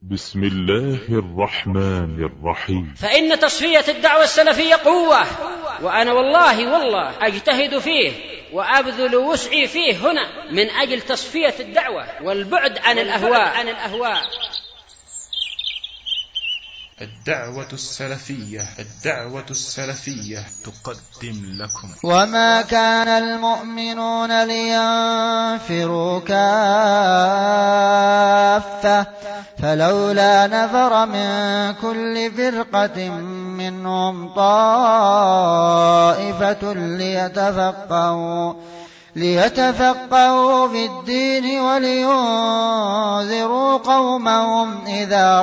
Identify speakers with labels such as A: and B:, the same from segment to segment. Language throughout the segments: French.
A: بسم الله الرحمن الرحيم.
B: فإن تصفية الدعوة السلفية قوة، وأنا والله أجتهد فيه وأبذل وسعي فيه هنا من أجل تصفية الدعوة والبعد عن الأهواء.
C: الدعوة السلفية تقدم لكم.
D: وما كان المؤمنون لينفروا كافة فلولا نفر من كل فرقة منهم طائفة ليتفقهوا في الدين ولينذروا قومهم إذا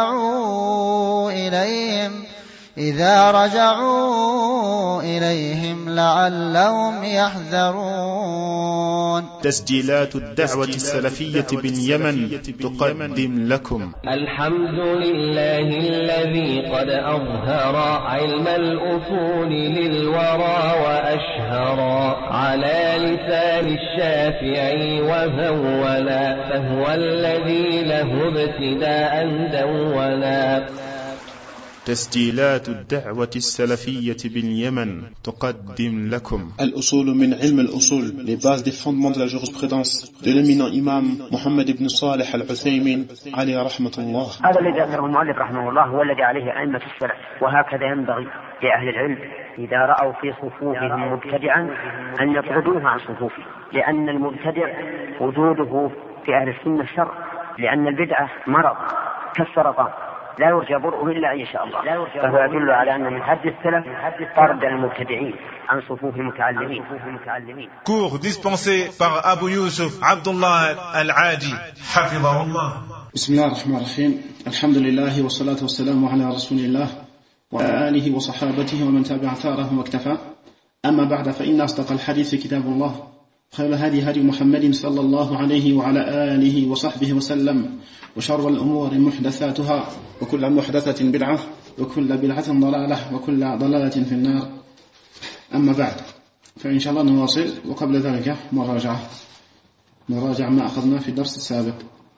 D: رجعوا إليهم لعلهم يحذرون.
C: تسجيلات الدعوة السلفية باليمن تقدم لكم.
E: الحمد لله الذي قد أظهر علم الأصول للورى وأشهر على لسان الشافعي وهولا، فهو الذي له ابتداء دولا.
C: تسجيلات الدعوة السلفية باليمن تقدم لكم.
F: الأصول من علم الأصول, les bases des fondements de la jurisprudence de l'éminent imam Mohammed ibn Salih al-Uthaymin عليه رحمة الله.
G: هذا الذي ذكره المؤلف رحمه الله هو الذي عليه أئمة السلف، وهكذا ينبغي لأهل العلم إذا رأوا في صفوفهم مبتدعا أن يطردوه عن صفوفه، لأن المبتدع وجوده في أهل السنة شر، لأن البدعة مرض كالسرطان لا يرجى برؤه إلا إن شاء الله، فهو يدل على أن من حد السلف طرد المبتدعين عن صفوف المتعلمين.
H: Cours dispensé par Abu Yusuf Abdullah Al-Adi حفظه الله.
I: بسم الله الرحمن الرحيم. الحمد لله والصلاة والسلام على رسول الله وعلى آله وصحابته ومن تبع أثاره واكتفى. أما بعد، فإن أصدق الحديث كتاب الله، خير الهدي هدي محمد صلى الله عليه وعلى آله وصحبه وسلم، وشر الأمور محدثاتها، وكل محدثة بدعة، وكل بدعة ضلالة، وكل ضلالة في النار. أما بعد، فإن شاء الله نواصل، وقبل ذلك نراجع ما أخذنا في الدرس السابق.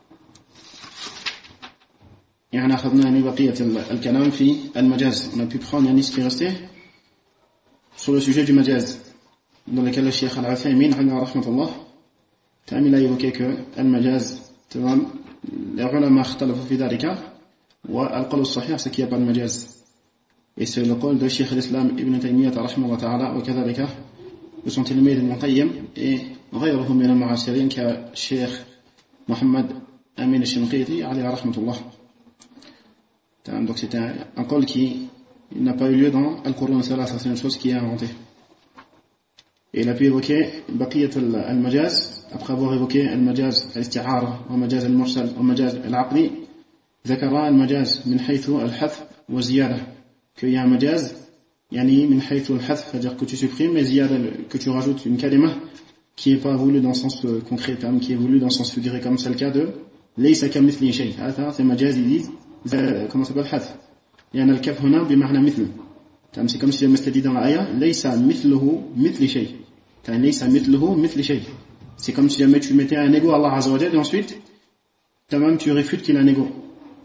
I: يعني أخذنا بقية الكلام في المجاز. On a pu prendre ce qui est resté sur le sujet du majaz, dans lequel le Cheikh Al-Uthaymin rahmatullah a évoqué que al-majaz, les ulama اختلفوا في ذلك, والقول الصحيح c'est qu'il n'y a pas de majaz, et c'est le قول de Cheikh al-Islam Ibn Taymiyyah rahimahullah ta'ala, وكذلك de son tilmid Ibn Qayyim et غيره من المعاصرين كالشيخ محمد أمين الشنقيطي عليه رحمة الله. Donc c'est un قول qui n'a pas eu lieu dans Al-Qur'an al-Thalatha, c'est une chose qui est inventée. Et il a pu évoquer بقية المجاز après avoir évoqué المجاز الاستعارة ومجاز المرسل ومجاز العقلي. ذكر المجاز من حيث الحذف والزيادة, qu'il y a un majaz يعني من حيث الحذف, c'est-à-dire que tu supprimes, mais زيادة que tu rajoutes une kalima qui est pas voulue dans le sens concret, qui est voulue dans le sens figuré, comme c'est le cas de ليس كمثله شيء. هذا c'est majaz, ils disent comment ça s'appelle الحذف, يعني الكف هنا بمعنى مثل. c'est comme si le mestre dit dans l'aya ليس مثله مثل شيء, ليس مثله مثل شيء. C'est comme si jamais tu mettais un ego à Allah Azza wa Jalla et ensuite tu réfutes qu'il a un ego.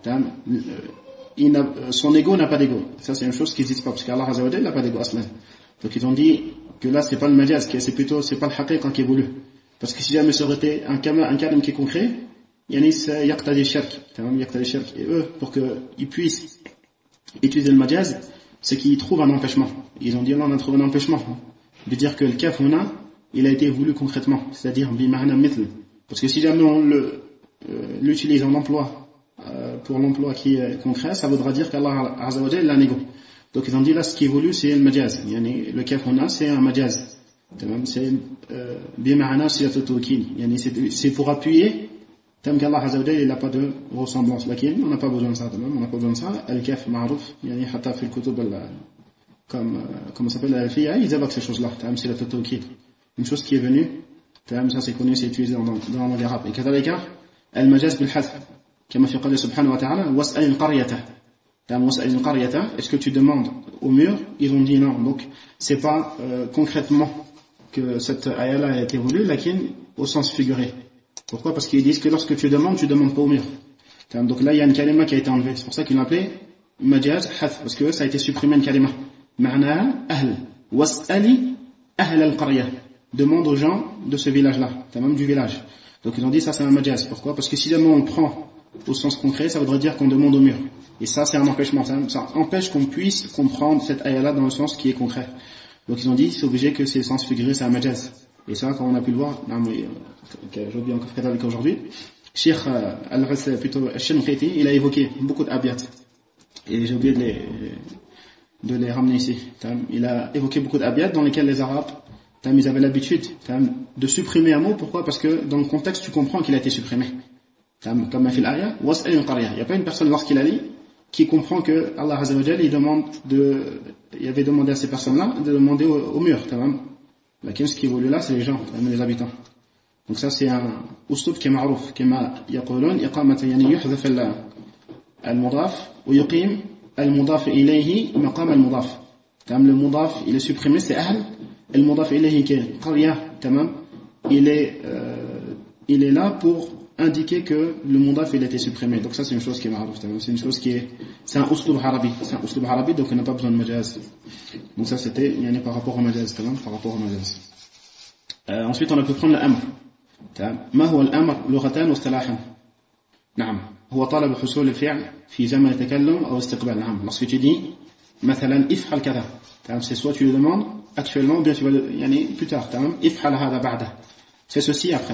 I: Son ego n'a pas d'ego. Ça c'est une chose qui n'existe pas, parce qu'Allah Azza wa Jalla n'a pas d'ego aslan. Donc ils ont dit que là c'est pas le majaz, c'est pas le haqiqa qui est voulu. Parce que si jamais ça aurait été un kalam qui est concret, c'est yaqtadi shirk. Et eux, pour qu'ils puissent étudier le majaz, c'est qu'ils trouvent un empêchement. Ils ont dit là on a trouvé un empêchement de dire que le kaf huna il a été voulu concrètement, c'est-à-dire bima'na mithl. Parce que si jamais on l'utilise en emploi pour l'emploi qui est concret, ça voudra dire qu'Allah Azza wa Jalla a un ego. Donc ils ont dit là ce qui est voulu c'est le majaz, le kaf huna c'est un majaz, c'est bima'na siyatu tawkil, c'est pour appuyer tant qu'Allah Azza wa Jalla il n'a pas de ressemblance. Lakin on n'a pas besoin de ça, on n'a pas besoin de ça. Al-kaf ma'ruf, hatta fi al-kutub comme ça s'appelle al-fiya, ils évoquent ces choses-là, c'est la tawkil. Une chose qui est venue, ça c'est connu, c'est utilisé dans la langue arabe. Et كذلك المجاز بالحذف كما في قوله سبحانه وتعالى واسأل القرية. واسأل القرية, est-ce que tu demandes au mur? Ils ont dit non. Donc c'est pas concrètement que cette ayah-là a été voulue, lakin au sens figuré. Pourquoi? Parce qu'ils disent que lorsque tu demandes pas au mur. Donc là, il y a une kalima qui a été enlevée. C'est pour ça qu'ils l'ont appelé majaz hath, parce que ça a été supprimé une kalima. Ma'na ahl. Was'ali ahl al-qarya. Demande aux gens de ce village-là, même du village. Donc ils ont dit ça c'est un majaz. Pourquoi? Parce que si jamais on prend au sens concret, ça voudrait dire qu'on demande au mur. Et ça c'est un empêchement. Ça empêche qu'on puisse comprendre cette ayah-là dans le sens qui est concret. Donc ils ont dit c'est obligé que c'est le sens figuré, c'est un majaz. Et ça, quand on a pu le voir, j'ai oublié encore qu'avec aujourd'hui, Cheikh Al-Ghas, plutôt Al-Shanqiti, il a évoqué beaucoup d'abiyat. Et j'ai oublié de les ramener ici. Il a évoqué beaucoup d'abiyat dans lesquels les Arabes, ils avaient l'habitude de supprimer un mot. Pourquoi? Parce que dans le contexte, tu comprends qu'il a été supprimé. Comme a fait l'ayah, was'al al-qarya. Il n'y a pas une personne lorsqu'il a lu qui comprend que Allah Azza wa Jalla, il avait demandé à ces personnes-là de demander au mur. Laquelle ce qui évolue là, c'est les gens, les habitants. Donc ça c'est un usluب qui est معروف كما يقولون إقامة يعني يحذف المضاف ويقيم المضاف إليه مقام المضاف. Le mudaf il est supprimé, c'est ahl. Le mudaf إليه qui est qarya, il est là pour indiquer que le mudaf il a été supprimé. Donc ça c'est une chose qui est معروف. C'est une chose qui est, c'est un usluب arabi, donc on n'a pas besoin de majaz. Donc ça c'était par rapport au majaz, par rapport au majaz. Ensuite on a pu prendre l'amr. ما هو الأمر لغة واصطلاحا؟ نعم هو طلب حصول الفعل في زمن التكلم أو استقبال. نعم lorsque tu dis مثلا افعل كذا, c'est soit tu le demandes actuellement ou bien tu vas plus tard. افعل هذا بعده, c'est ceci après.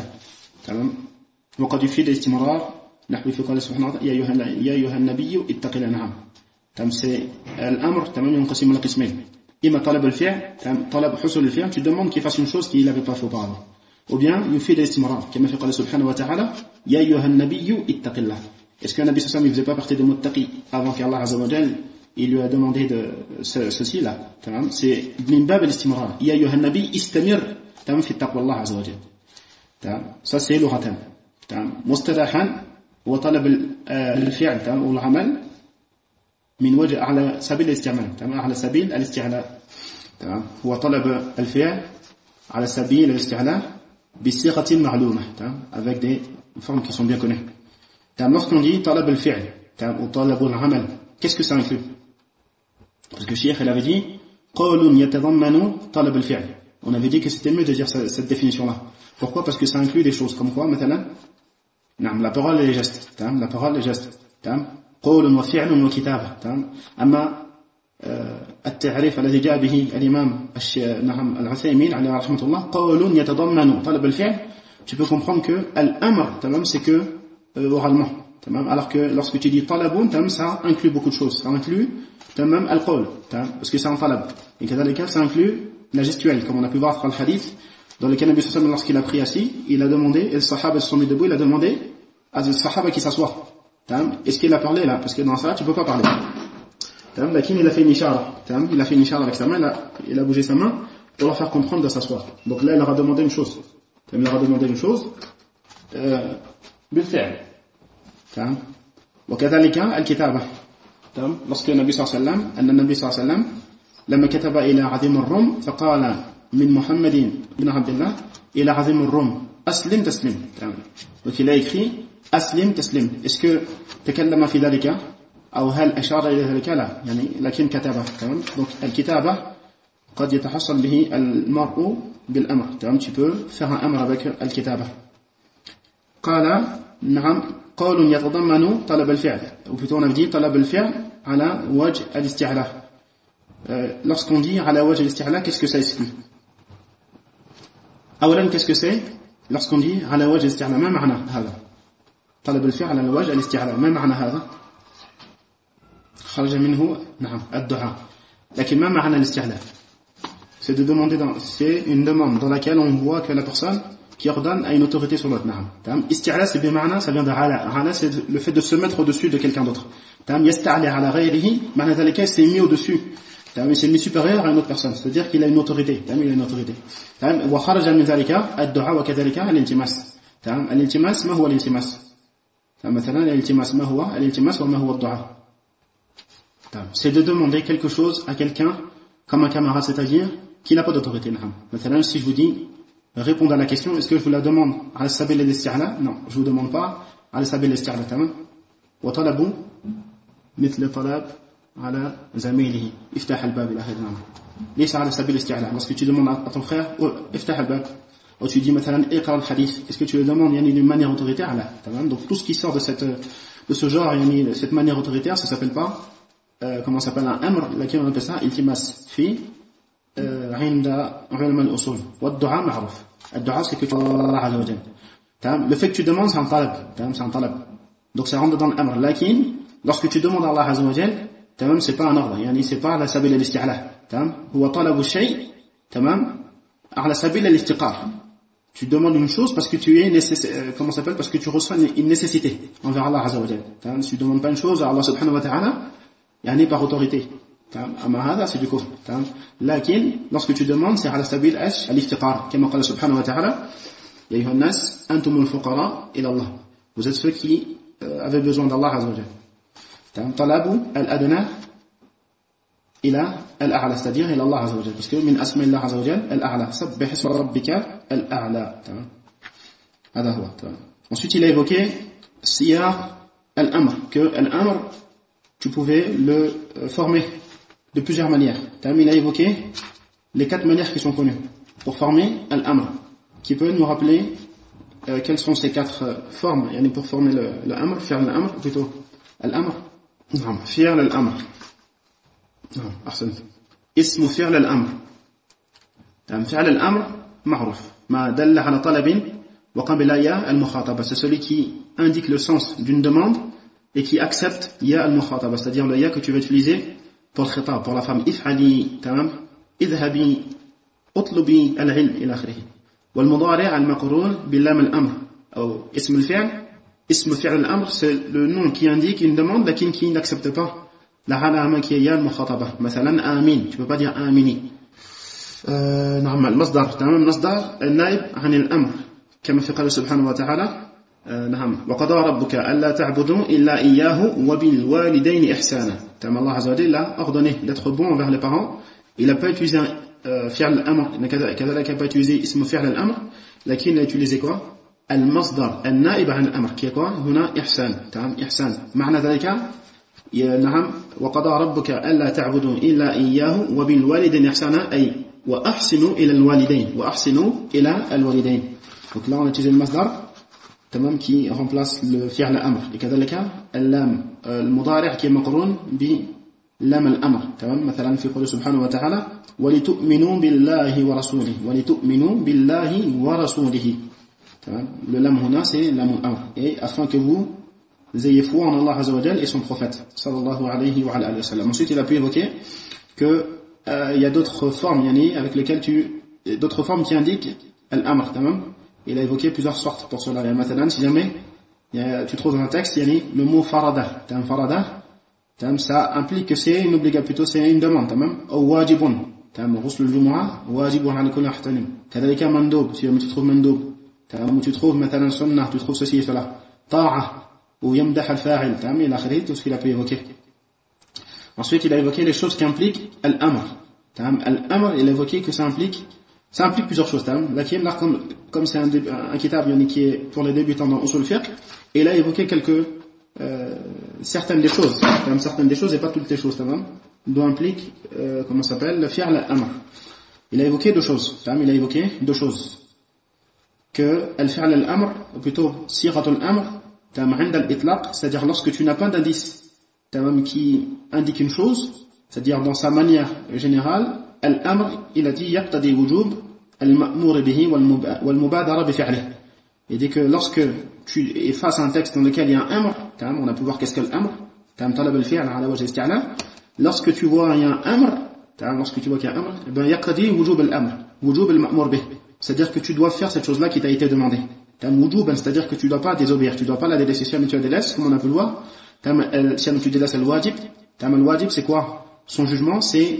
I: وقد يفيد الاستمرار نحو في قول سبحانه وتعالى يا أيها النبي اتق الله. نعم c'est الأمر ينقسم إلى قسمين. إما طلب الفعل, طلب حصول الفعل, tu demandes qu'il fasse une chose qu'il n'avait pas fait auparavant. Ou bien يفيد الاستمرار كما في قول سبحانه وتعالى يا أيها النبي اتق الله. Est-ce que le Nabi sallallahu alayhi wa sallam ne faisait pas partie des muttaqi avant qu'Allah Azza wa Jal il lui a demandé de ceci là? C'est min bab al-istimrar. يا أيها النبي استمر في تقوى الله عز وجل. Ça c'est لغة. مصطلحا هو طلب الفعل والعمل من وجه على سبيل الاستعمال. على سبيل الاستعلاء. هو طلب الفعل على سبيل الاستعلاء بصيغة معلومة, avec des formes qui sont bien connues. Lorsqu'on dit talab al-fi'l ou talab al-amal, qu'est-ce que ça inclut? Parce que Cheikh il avait dit qawlun yatadammanu talab al-fi'l. On avait dit que c'était mieux de dire cette définition-là. Pourquoi? Parce que ça inclut des choses comme quoi, مثلا, la parole et les gestes. La parole et les gestes. قول وفعل وكتابة. أما التعريف الذي جاء به الإمام العثيمين عليه رحمة الله قول يتضمن طلب الفعل, tu peux comprendre que l'amr c'est que oralement, alors que lorsque tu dis talabun, ça inclut beaucoup de choses. Ça inclut même al-qawl, parce que c'est un talab. Et que ça inclut la gestuelle, comme on a pu voir dans le hadith dans lequel Nabi sallallahu lorsqu'il a pris assis, il a demandé, et le sahaba se sont mis debout, il a demandé à le sahaba qui s'assoit. Est-ce qu'il a parlé là? Parce que dans ça tu peux pas parler. Lakin il a fait une ishara. Il a fait une ishara avec sa main, il a bougé sa main pour leur faire comprendre de s'asseoir. Donc là il leur a demandé une chose. Il leur a demandé une chose بالفعل. وكذلك الكتابة. lorsque النبي صلى الله عليه وسلم أن النبي صلى الله عليه وسلم لما كتب إلى عظيم الروم فقال من محمد بن عبد الله إلى عظيم الروم أسلم تسلم. Donc il a écrit أسلم تسلم. Est-ce que تكلم في ذلك أو هل أشار إلى ذلك؟ لا, لكن كتابة. Donc الكتابة قد يتحصل به المرء بالأمر. Tu peux faire un amr avec الكتابة. قال نعم قول يتضمن طلب الفعل, ou plutôt on a dit طلب الفعل على وجه الاستعلاء. Lorsqu'on dit على وجه الاستعلاء, qu'est-ce que ça exclut? أولا qu'est-ce que c'est lorsqu'on dit على وجه الاستعلاء؟ ما معنى هذا؟ طلب الفعل على وجه الاستعلاء, ما معنى هذا؟ خرج منه نعم الدعاء. لكن ما معنى الاستعلاء؟ C'est de demander, c'est une demande dans laquelle on voit que la personne qui ordonne a une autorité sur l'autre. Isti'la c'est bima'na, ça vient de ala. Ala c'est le fait de se mettre au-dessus de quelqu'un d'autre. Yasta'li ala ghayrihi, ma'na dhalika c'est mis au-dessus. Il s'est mis supérieur à une autre personne, c'est-à-dire qu'il a une autorité. Il a une autorité. Wa kharaja min dhalika ad-du'a wa kadhalika al-iltimas. Al-iltimas ma huwa al-iltimas? مثلا الالتماس ما هو الالتماس وما هو الدعاء. C'est de demander quelque chose à quelqu'un comme un camarade, c'est-à-dire qui n'a pas d'autorité. Maintenant, si je vous dis répondre à la question, est-ce que je vous la demande à sabil al-isti'la? Non, je vous demande pas à sabil al-isti'la. وطلب مثل طلب على زميله افتح الباب إلى آخره ليس على سبيل الاستعلاء. Lorsque tu demandes à ton frère افتح الباب ou tu dis مثلا اقرأ الحديث, est-ce que tu le demandes d'une manière autoritaire? Là, donc tout ce qui sort de ce genre, cette manière autoritaire, ça s'appelle pas comment ça s'appelle un amr, laquelle on appelle ça iltimas fi عند علماء الأصول والدعاء معروف. الدعاء c'est que tu demandes à Allah Azza wa Jalla. Le fait que tu demandes c'est un talab. Donc ça rentre dans l'amr. Lakin lorsque tu demandes à Allah Azza wa Jalla, c'est pas un ordre, c'est pas على سبيل الاستعلاء. هو طلب الشيء على سبيل الافتقار. Tu demandes une chose parce que tu es comment ça s'appelle, parce que tu reçois une nécessité envers Allah Azza wa Jalla. Si tu demandes pas une chose à Allah subhanahu wa ta'ala, par autorité. أما هذا c'est du kufr. لكن lorsque tu demandes c'est على سبيل الافتقار كما قال سبحانه وتعالى يا أيها الناس أنتم الفقراء إلى الله. Vous êtes ceux qui avaient besoin d'Allah Azza wa Jalla. طلب الأدنى إلى الأعلى, c'est-à-dire إلى الله عز وجل, parce que من أسماء الله عز وجل الأعلى, سبح اسم ربك الأعلى. هذا هو. Ensuite il a évoqué siyar al-amr, que al-amr tu pouvais le former de plusieurs manières. Il a évoqué les 4 manières qui sont connues pour former al-amr, qui peut nous rappeler quelles sont ces 4 formes pour former le amr, faire l'amr, plutôt al-amr, faire l'amr. أحسنت. اسم فعل الأمر. فعل الأمر معروف ما دل على طلب وقبل يا المخاطبة. C'est celui qui indique le sens d'une demande et qui accepte ya al-mukhataba, c'est-à-dire le ya que tu vas utiliser pour le khitab, pour la femme. if'ali, tamam, idhabi, utlubi al-ilm ila akhirih. والمضارع المقرون باللام الأمر أو اسم الفعل. اسم فعل الأمر c'est le nom qui indique une demande mais qui n'accepte pas la علامة qui est ya al-mukhataba. مثلا آمين, tu peux pas dire آميني. نعم المصدر, تمام, المصدر النائب عن الأمر كما في قوله سبحانه وتعالى نعم وقضى ربك ألا تعبدوا إلا إياه وبالوالدين إحسانا. تمام, Allah Azza wa Jalla a ordonné d'être bon envers les parents. Il n'a pas utilisé fi'l al-amr, كذلك n'a pas utilisé ism fi'l al-amr, لكن il a utilisé quoi? المصدر النائب عن الأمر qui est quoi? هنا إحسان. تمام, إحسان معنى ذلك نعم وقضى ربك ألا تعبدوا إلا إياه وبالوالدين إحسانا أي وأحسنوا إلى الوالدين وأحسنوا إلى الوالدين. Donc là on a utilisé le masdar تمام qui remplace le fi'l amr. Et كذلك اللام المضارع qui est مقرون بلام الأمر. تمام, مثلا في قوله سبحانه وتعالى ولتؤمنوا بالله ورسوله. ولتؤمنوا بالله ورسوله. تمام, le lam هنا c'est lam الأمر, et afin que vous ayez foi en Allah Azza wa Jalla et son prophète sallallahu alayhi wa alayhi wa sallam. Ensuite il a pu évoquer que il y a d'autres formes avec lesquelles d'autres formes qui indiquent al-amr. Tamam. Il a évoqué plusieurs sortes pour cela. Maintenant, si jamais tu trouves dans un texte le mot farada, farada, ça implique que c'est une obligation, plutôt c'est une demande, ou wajibun, ghusl al-jumu'ah wajibun ala kulli muhtalim. Kadhalika mandub, si jamais tu trouves mandub, ou tu trouves maintenant sunnah, tu trouves ceci et cela, ta'a ou yamdah al-fa'il, il a tout ce qu'il a pu évoquer. Ensuite, il a évoqué les choses qui impliquent al-amr. Al-amr, il a évoqué que ça implique plusieurs choses. Comme c'est un kitab qui est pour les débutants dans Usul Fiqh, et il a évoqué certaines des choses. Certaines des choses et pas toutes les choses. Dont implique, comment ça s'appelle, le fi'l al-amr. Il a évoqué deux choses. Que al-fi'l al-amr, ou plutôt siratul amr, c'est-à-dire lorsque tu n'as pas d'indice qui indique une chose, c'est-à-dire dans sa manière générale, al-amr, il a dit yaqtadi wujub al-ma'mur bihi wal-mubadara bi fi'lihi. Il dit que lorsque tu es face à un texte dans lequel il y a un amr, on a pu voir qu'est-ce que l'amr, talab al-fi'l ala wajh al-isti'la. Lorsque tu vois qu'il y a un amr, ben yaqtadi wujub al-amr, wujub al-ma'mur bihi, c'est-à-dire que tu dois faire cette chose-là qui t'a été demandée. C'est-à-dire que tu ne dois pas désobéir, tu ne dois pas la délaisser. Si tu la délaisses, comme on a pu le voir, si tu délaisses le wajib, c'est quoi? Son jugement, c'est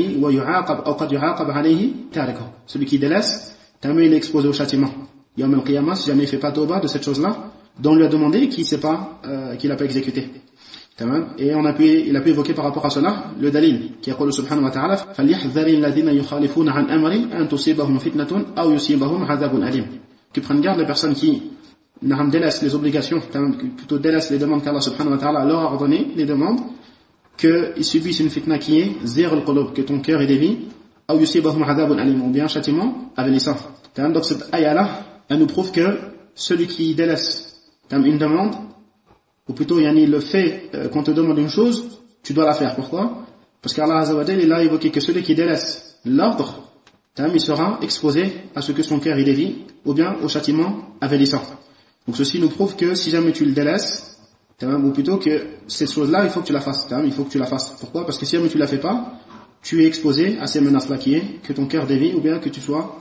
I: celui qui délaisse, il est exposé au châtiment. Yawm al-qiyamah, si jamais il ne fait pas tauba de cette chose-là, dont on lui a demandé et qu'il n'a pas exécuté. Et il a pu évoquer par rapport à cela le dalil qui est قول سبحانه وتعالى فليحذر الذين يخالفون عن أمره أن تصيبهم فتنة أو يصيبهم عذاب أليم. Qui prennent garde les personnes qui délaissent les obligations, plutôt délaissent les demandes qu'Allah subhanahu wa ta'ala leur a ordonnées, les demandes, qu'ils subissent une fitna qui est zir al-qulub, que ton cœur est dévié, ou yusibahum adabun alim, ou bien un châtiment avilissant. Donc cette ayah-là, elle nous prouve que celui qui délaisse une demande, ou plutôt le fait qu'on te demande une chose, tu dois la faire. Pourquoi? Parce qu'Allah Azza wa Jalla, il a évoqué que celui qui délaisse l'ordre, il sera exposé à ce que son cœur est dévié, ou bien au châtiment avilissant. Donc ceci nous prouve que si jamais tu le délaisses, ou plutôt que cette chose-là, il faut que tu la fasses. Il faut que tu la fasses. Pourquoi? Parce que si jamais tu la fais pas, tu es exposé à ces menaces-là qui est que ton cœur dévie, ou bien que tu sois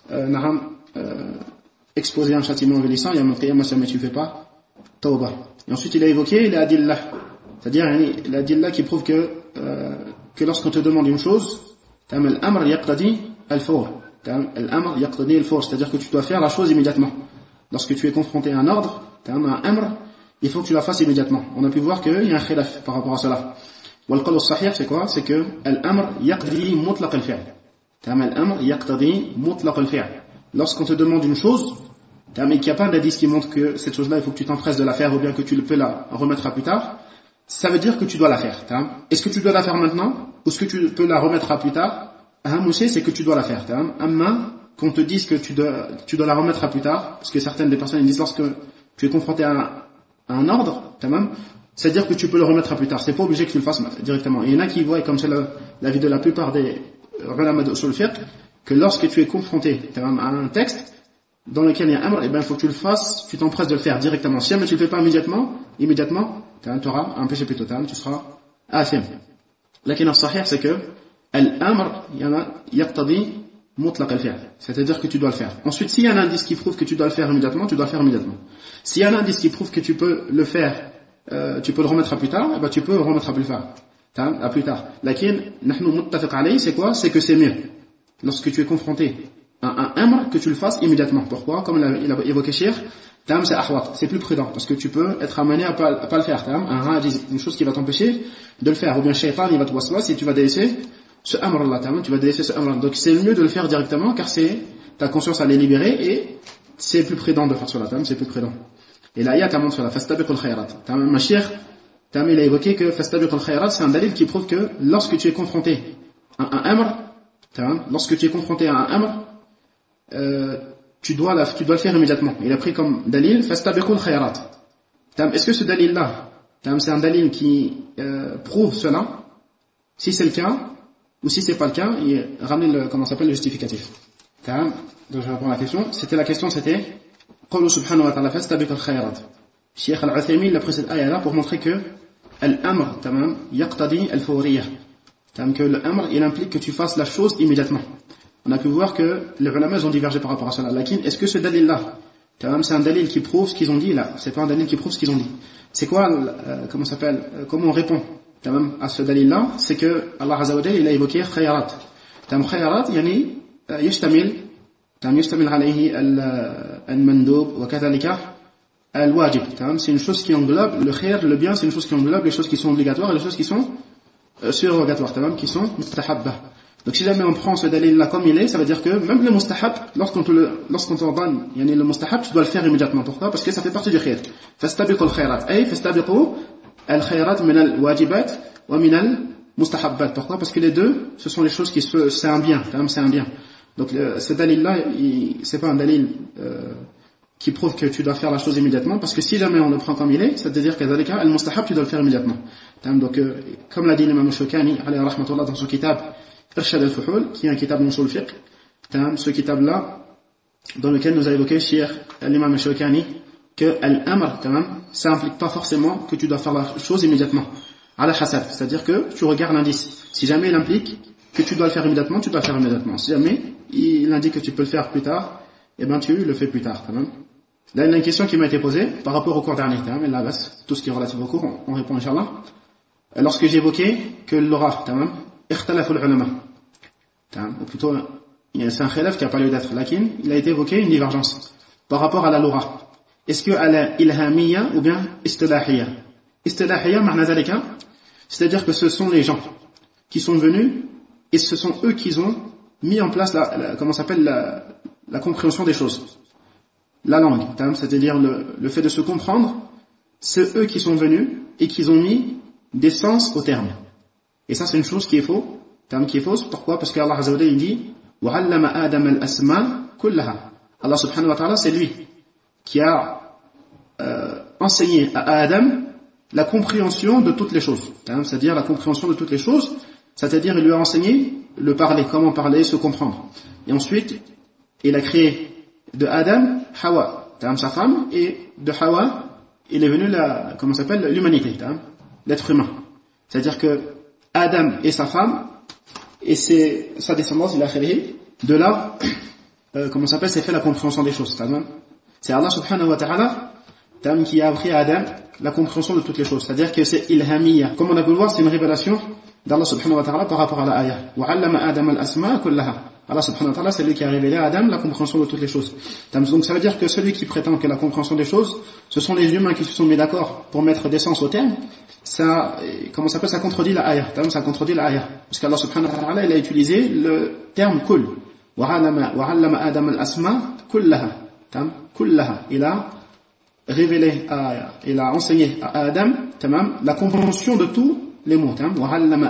I: exposé à un châtiment avilissant, si jamais tu ne fais pas tawbah. Et ensuite il a évoqué les adillah, c'est-à-dire les adillah qui prouvent que lorsqu'on te demande une chose, al-amr yaqtadi al-fawr, al-amr yaqtadi al-fawr, c'est-à-dire que tu dois faire la chose immédiatement. Lorsque tu es confronté à un ordre, un amr, il faut que tu la fasses immédiatement. On a pu voir qu'il y a un khilaf par rapport à cela. Wal-qawl as-sahih, c'est quoi? C'est que al-amr yaqtadi mutlaq al-fi'l. Al-amr yaqtadi mutlaq al-fi'l. Lorsqu'on te demande une chose, mais qu'il n'y a pas d'indice qui montre que cette chose-là, il faut que tu t'empresses de la faire, ou bien que tu peux la remettre à plus tard, ça veut dire que tu dois la faire. Est-ce que tu dois la faire maintenant, ou est-ce que tu peux la remettre à plus tard? C'est que tu dois la faire. Qu'on te dise que tu dois la remettre à plus tard, parce que certaines des personnes disent lorsque tu es confronté à un ordre, c'est-à-dire que tu peux le remettre à plus tard, c'est pas obligé que tu le fasses directement. Et il y en a qui voient, comme c'est l'avis de la plupart des ulama de usul fiqh, que lorsque tu es confronté à un texte dans lequel il y a un amr, il faut que tu le fasses, tu t'empresses de le faire directement. Si jamais tu le fais pas immédiatement, tu auras un péché total, tu seras athim. Lakin as-sahih, c'est que al-amr yaqtadi mutlaq al-fi'l, c'est-à-dire que tu dois le faire. Ensuite, s'il y a un indice qui prouve que tu dois le faire immédiatement, tu dois le faire immédiatement. S'il y a un indice qui prouve que tu peux le faire, tu peux le remettre à plus tard, tu peux le remettre à plus tard. Lakin nahnu muttafiq alayhi, c'est quoi? C'est que c'est mieux lorsque tu es confronté à un amr que tu le fasses immédiatement. Pourquoi? Comme il a évoqué Cheikh, c'est ahwat, c'est plus prudent, parce que tu peux être amené à pas le faire. Un hadith, une chose qui va t'empêcher de le faire, ou bien shaytan, il va te waswas et tu vas délaisser ce amr-là, tu vas délaisser ce amr-là. Donc c'est mieux de le faire directement, car ta conscience elle est libérée, et c'est plus prudent de faire cela, c'est plus prudent. Et l'ayat montre cela, fastabiqul khayrat. Ma cheikh, il a évoqué que fastabiqul khayrat, c'est un dalil qui prouve que lorsque tu es confronté à un amr, tu dois le faire immédiatement. Il a pris comme dalil fastabiqul khayrat. Est-ce que ce dalil-là, c'est un dalil qui prouve cela? Si c'est le cas, ou si c'est pas le cas, il ramène le justificatif. Donc je vais répondre à la question. La question c'était qawlu subhanahu wa ta'ala fastabiqul khayrat. Cheikh Al-Uthaymin il a pris cette ayah-là pour montrer que al-amr yaqtadi al-fawriyah. Que l'amr il implique que tu fasses la chose immédiatement. On a pu voir que les ulama ont divergé par rapport à cela. Lakin, est-ce que ce dalil-là, c'est un dalil qui prouve ce qu'ils ont dit là? C'est pas un dalil qui prouve ce qu'ils ont dit. C'est quoi, comment on répond à ce dalil-là? C'est que Allah Azza wa Jalla il a évoqué khayrat. Khayrat, yani yashtamil alayhi al-mandub wa kadhalika al-wajib. C'est une chose qui englobe le khayr, le bien, c'est une chose qui englobe les choses qui sont obligatoires et les choses qui sont surrogatoires, qui sont mustahabba. Donc si jamais on prend ce dalil-là comme il est, ça veut dire que même le mustahab, lorsqu'on te donne le mustahab, tu dois le faire immédiatement. Pourquoi? Parce que ça fait partie du khayr. Fastabiqul khayrat. Fastabiqu al-khayrat min al-wajibat wa min al-mustahabbat. Pourquoi? Parce que les deux, ce sont les choses c'est un bien. Donc ce dalil-là, c'est pas un dalil qui prouve que tu dois faire la chose immédiatement, parce que si jamais on le prend comme il est, c'est-à-dire que al-mustahab, tu dois le faire immédiatement. Donc comme l'a dit l'imam Shawkani, alayhi rahmatullah, dans son kitab Irshad al-Fuhul, qui est un kitab d'usul fiqh, ce kitab-là, dans lequel nous a évoqué Cheikh l'imam Shawkani, que al-amr, ça implique pas forcément que tu dois faire la chose immédiatement. Ala hasab, c'est-à-dire que tu regardes l'indice. Si jamais il implique que tu dois le faire immédiatement, tu dois le faire immédiatement. Si jamais il indique que tu peux le faire plus tard, tu le fais plus tard. Là, il y a une question qui m'a été posée par rapport au cours dernier. Là, tout ce qui est relatif au cours, on répond Inch'Allah. Lorsque j'ai évoqué que l'aura, ikhtalafu al-ulama. Ou plutôt, c'est un khilaf qui n'a pas lieu d'être. Lakin, il a été évoqué une divergence par rapport à la l'aura. Est-ce qu'elle est ilhamiyya ou bien istilahiyya? Istilahiyya, ma'na dhalika, c'est-à-dire que ce sont les gens qui sont venus et ce sont eux qui ont mis en place la compréhension des choses. la langue, c'est-à-dire le fait de se comprendre, c'est eux qui sont venus et qui ont mis des sens au terme. Et ça, c'est une chose qui est fausse. Qui est fausse. Pourquoi? Parce qu'Allah Azza wa Jalla, il dit وَعَلَّمَ آدَمَ الْأَسْمَاءَ كُلَّهَا. Allah subhanahu wa ta'ala, c'est lui qui a enseigné à Adam la compréhension de toutes les choses. C'est-à-dire la compréhension de toutes les choses, c'est-à-dire il lui a enseigné le parler, comment parler, se comprendre. Et ensuite, il a créé de Adam Hawa, sa femme, et de Hawa, il est venu l'humanité, l'être humain. C'est-à-dire que Adam et sa femme, et sa descendance, il a créé, de là, c'est fait la compréhension des choses. C'est Allah subhanahu wa ta'ala qui a appris à Adam la compréhension de toutes les choses. C'est-à-dire que c'est ilhamiyya. Comme on a pu le voir, c'est une révélation d'Allah subhanahu wa ta'ala par rapport à la ayah. وَعَلَّمَ آدَمَ الْأَسْمَاءَ كُلَّهَا. Allah subhanahu wa ta'ala, c'est lui qui a révélé à Adam la compréhension de toutes les choses. Donc ça veut dire que celui qui prétend que la compréhension des choses, ce sont les humains qui se sont mis d'accord pour mettre des sens au terme, ça contredit la ayah. Ça contredit la ayah. Parce qu'Allah subhanahu wa ta'ala, il a utilisé le terme kull. وَعَلَّمَ آدَمَ الْأَسْمَاءَ كُلَّهَا. Kullaha. Il a révélé, il a enseigné à Adam la compréhension de tous les mots. وَعَلَّمَ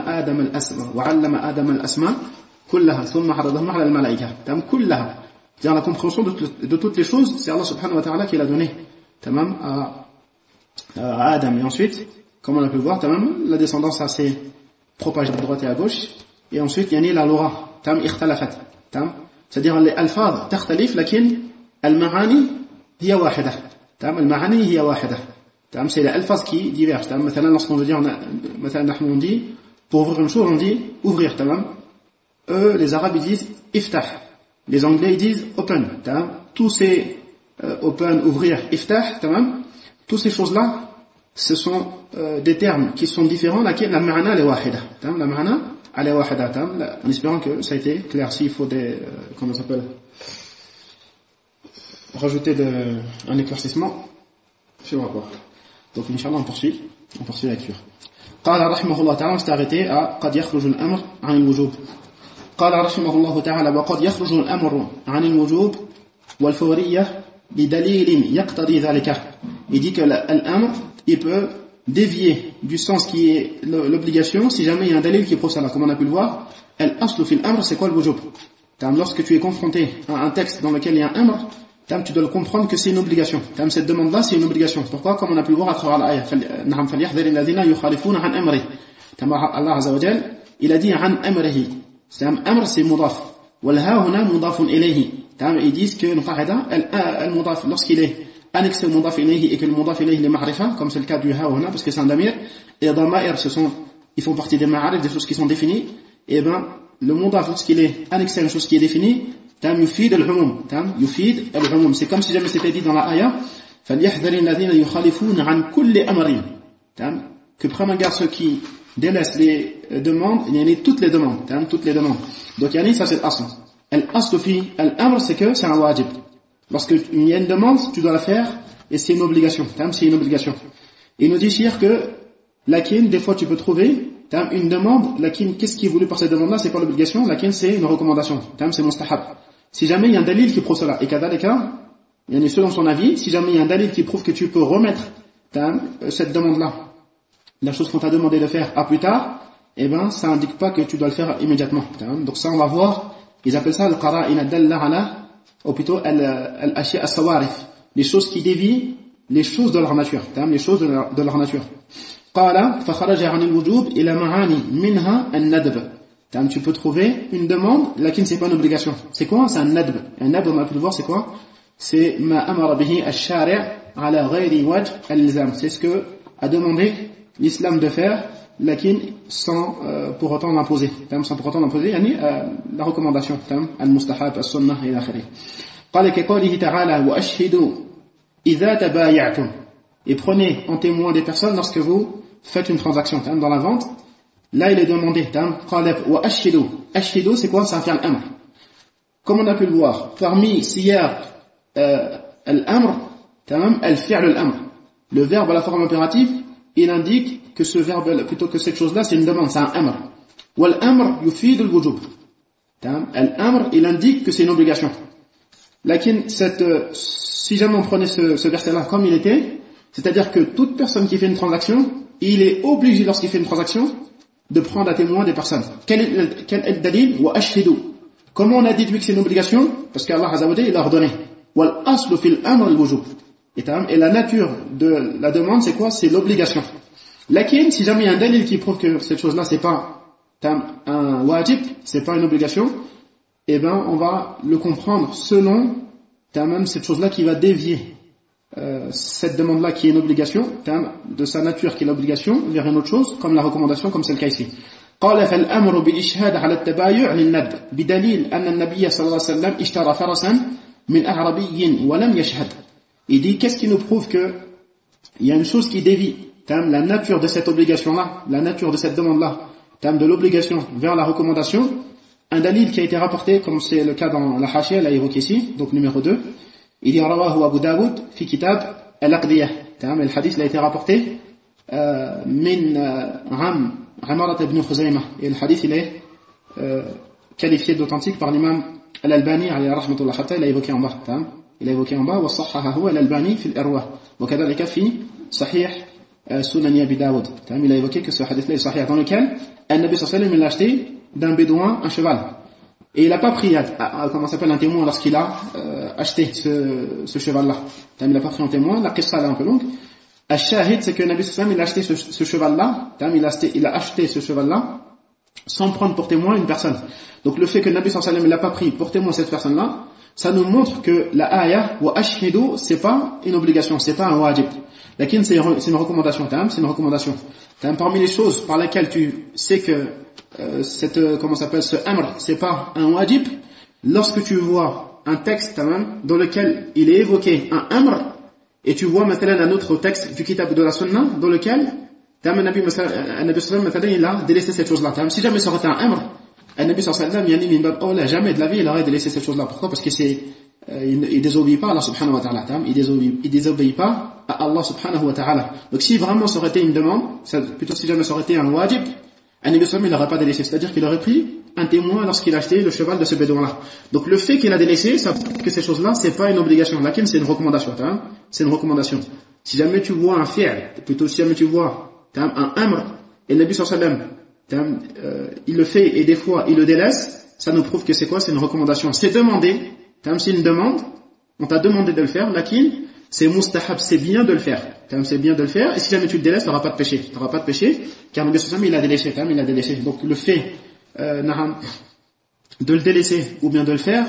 I: آدَمَ الْأَسْمَاءَ كُلَّهَا ثُمَّ عَرَضَهُمْ عَلَى الْمَلَائِكَةِ. كُلَّهَا. C'est-à-dire la compréhension de toutes les choses, c'est Allah subhanahu wa ta'ala qui l'a donné à Adam. Et ensuite, comme on a pu le voir, la descendance s'est propagée de droite et à gauche. Et ensuite, il y a la lora, اختلفت. C'est-à-dire les alphaz تختلف لكن المعاني هي واحدة. المعاني هي واحدة. C'est les alphaz qui divergent. Maintenant, lorsqu'on veut dire, on dit, pour ouvrir une chose, on dit ouvrir. Eux, les arabes, ils disent iftah. Les anglais, ils disent open. Tous ces open, ouvrir, iftah, toutes ces choses-là, ce sont des termes qui sont différents, laquelle la ma'ana est wahida. La ma'ana elle est wahida. En espérant que ça a été clair. S'il faut comment ça s'appelle, rajouter un éclaircissement, je vais voir. Donc, Inch'Allah, on poursuit la lecture. قال رحمه الله تعالى, on s'est arrêté à قد يخرج الأمر عن الوجوب. قال رحمه الله تعالى وقد يخرج الأمر عن الوجوب والفورية بدليل يقتضي ذلك. Il dit que l'amr, il peut dévier du sens qui est l'obligation si jamais il y a un dalil qui prouve ça. Comme on a pu le voir, al-aslu fil amr, c'est quoi le wujub? Lorsque tu es confronté à un texte dans lequel il y a un amr, tu dois le comprendre que c'est une obligation. Cette demande-là, c'est une obligation. Pourquoi? Comme on a pu le voir à travers l'ayah. Allah Azza wa Jal, il a dit an amrihi. C'est un amr, c'est mudaf. Wal-ha huna mudafun ilayhi. Ils disent que al-mudaf, lorsqu'il est annexé au mudaf ilayhi et que le mudaf ilayhi est ma'rifa, comme c'est le cas du ha huna, parce que c'est un damir, et les dama'ir, ils font partie des ma'arif, des choses qui sont définies, et le mudaf, lorsqu'il est annexé à une chose qui est définie, يفيد العموم. يفيد العموم. C'est comme si jamais c'était dit dans la ayah فليحذر الذين يخالفون عن كل أمر. Que prennent garde ceux qui délaissent les demandes, il y a toutes les demandes. Toutes les demandes. Donc ça c'est l'asl. L'asl fi al-amr, c'est que c'est un wajib. Lorsqu'il y a une demande, tu dois la faire et c'est une obligation. C'est une obligation. Et il nous dit Cheikh que lakin, des fois tu peux trouver une demande, lakin, qu'est-ce qui est voulu par cette demande-là? C'est pas l'obligation, lakin c'est une recommandation. C'est mustahab. Si jamais il y a un dalil qui prouve cela, et kadhalika, il y a selon son avis, si jamais il y a un dalil qui prouve que tu peux remettre cette demande-là, la chose qu'on t'a demandé de faire à plus tard, ça indique pas que tu dois le faire immédiatement. Donc ça on va voir, ils appellent ça al-qara'in ad-dalla ala, ou plutôt al-ashya as-sawarif, les choses qui dévient les choses de leur nature, les choses de leur nature. قال فخرج عن الوجوب إلى معاني منها الندب. Tu peux trouver une demande, laquelle c'est pas une obligation. C'est quoi? C'est un nadb. Un nadb, on a pu le voir, c'est quoi? C'est ma amara bihi al-shari' ala ghayri wajh al-ilzam. C'est ce que a demandé l'islam de faire, laquelle sans pour autant l'imposer. Sans pour autant l'imposer, la recommandation, al-mustahab, al-sunnah et l'akhiri. قال كقوله تعالى وأشهدوا إذا تبايعتم. Et prenez en témoin des personnes lorsque vous faites une transaction. Dans la vente, là il est demandé Ashhidu, c'est quoi? C'est un fi'l amr. Comme on a pu le voir, parmi siyaq al-amr, al-fi'l al-amr, le verbe à la forme impérative, il indique que ce verbe, plutôt que cette chose-là, c'est une demande, c'est un amr. Wal-amr yufid al-wujub. Al-amr, il indique que c'est une obligation. Lakin, si jamais on prenait ce verset-là comme il était, c'est-à-dire que toute personne qui fait une transaction, il est obligé lorsqu'il fait une transaction de prendre à témoin des personnes. Quel est le dalil? Wa ashhidu. Comment on a déduit que c'est une obligation? Parce qu'Allah Azza wa Jalla il a ordonné. Wal aslu fil amr al wujub. Et la nature de la demande, c'est quoi? C'est l'obligation. Lakin, si jamais il y a un dalil qui prouve que cette chose-là, c'est pas un wajib, c'est pas une obligation, eh ben, on va le comprendre selon même cette chose-là qui va dévier cette demande-là qui est une obligation, de sa nature qui est l'obligation, vers une autre chose, comme la recommandation, comme c'est le cas ici. قال فالأمر بالإشهاد على التبايع للندب بدليل أن النبي صلى الله عليه وسلم اشترى فرسا من أعربي ولم يشهد. Il dit, qu'est-ce qui nous prouve que il y a une chose qui dévie la nature de cette obligation-là, la nature de cette demande-là, de l'obligation vers la recommandation? Un dalil qui a été rapporté, comme c'est le cas dans la Hashia, l'a évoqué ici, donc numéro 2, il dit rawahu Abu Daoud fi kitab al-Aqdiyah. Le hadith a été rapporté min Amarat ibn Khuzaymah. Et le hadith il est qualifié d'authentique par l'imam al-Albani alayhi rahmatullah, hatta il a évoqué en bas. Il a évoqué en bas wa sahhahahu al-Albani fi al-Irwa wa kadhalika fi sahih Sunan Abi Daoud. Il a évoqué que ce hadith-là est sahih, dans lequel An-Nabi sallallahu alayhi wa sallam il a acheté d'un bédouin un cheval. Et il n'a pas pris comment s'appelle un témoin lorsqu'il a acheté ce cheval-là. Il n'a pas pris un témoin, la qissa est un peu longue. Al-Shahid, c'est que Nabi sallallahu alayhi wa sallam il a acheté ce cheval-là, il a acheté ce cheval-là sans prendre pour témoin une personne. Donc le fait que Nabi sallallahu alayhi wa sallam il n'a pas pris pour témoin cette personne-là, ça nous montre que la ayah wa ashhidu, c'est pas une obligation, c'est pas un wajib. Lakin c'est une recommandation, c'est une recommandation. Parmi les choses par lesquelles tu sais que comment s'appelle ce amr, c'est pas un wajib, lorsque tu vois un texte dans lequel il est évoqué un amr, et tu vois maintenant un autre texte du kitab de la sunna dans lequel Nabi sallam il a délaissé cette chose-là. Si jamais ça aurait été un amr, Nabi sallam jamais de la vie il aurait délaissé cette chose-là. Pourquoi? Parce que il désobéit pas à Allah subhanahu wa ta'ala, il désobéit pas à Allah subhanahu wa ta'ala. Donc si vraiment ça aurait été une demande, plutôt si jamais ça aurait été un wajib, Nabi sallam il n'aurait pas délaissé, c'est-à-dire qu'il aurait pris un témoin lorsqu'il a acheté le cheval de ce bédouin-là. Donc le fait qu'il a délaissé, ça prouve que ces choses-là, c'est pas une obligation, laquelle c'est une recommandation, c'est une recommandation. Si jamais tu vois un fi'l, plutôt si jamais tu vois un amr, et Nabi sallam il le fait et des fois il le délaisse, ça nous prouve que c'est quoi? C'est une recommandation. C'est demandé, c'est une demande, on t'a demandé de le faire, lakin c'est mustahab, c'est bien de le faire. C'est bien de le faire, et si jamais tu le délaisses, tu n'auras pas de péché. Tu n'auras pas de péché, car Nabi sallam il a délaissé, il a délaissé. Donc le fait de le délaisser ou bien de le faire,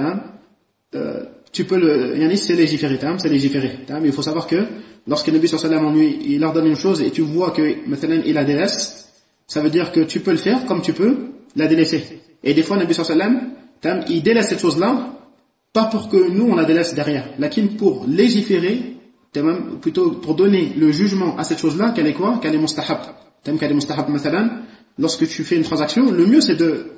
I: tu peux c'est légiféré, c'est légiféré. Il faut savoir que lorsque Nabi sallam il ordonne une chose et tu vois que maintenant il la délaisse, ça veut dire que tu peux le faire comme tu peux la délaisser. Et des fois Nabi sallam il délaisse cette chose-là, pas pour que nous on la délaisse derrière, lakin pour légiférer, plutôt pour donner le jugement à cette chose-là, qu'elle est quoi? Qu'elle est mustahab. Qu'elle est mustahab, مثلا, lorsque tu fais une transaction, le mieux c'est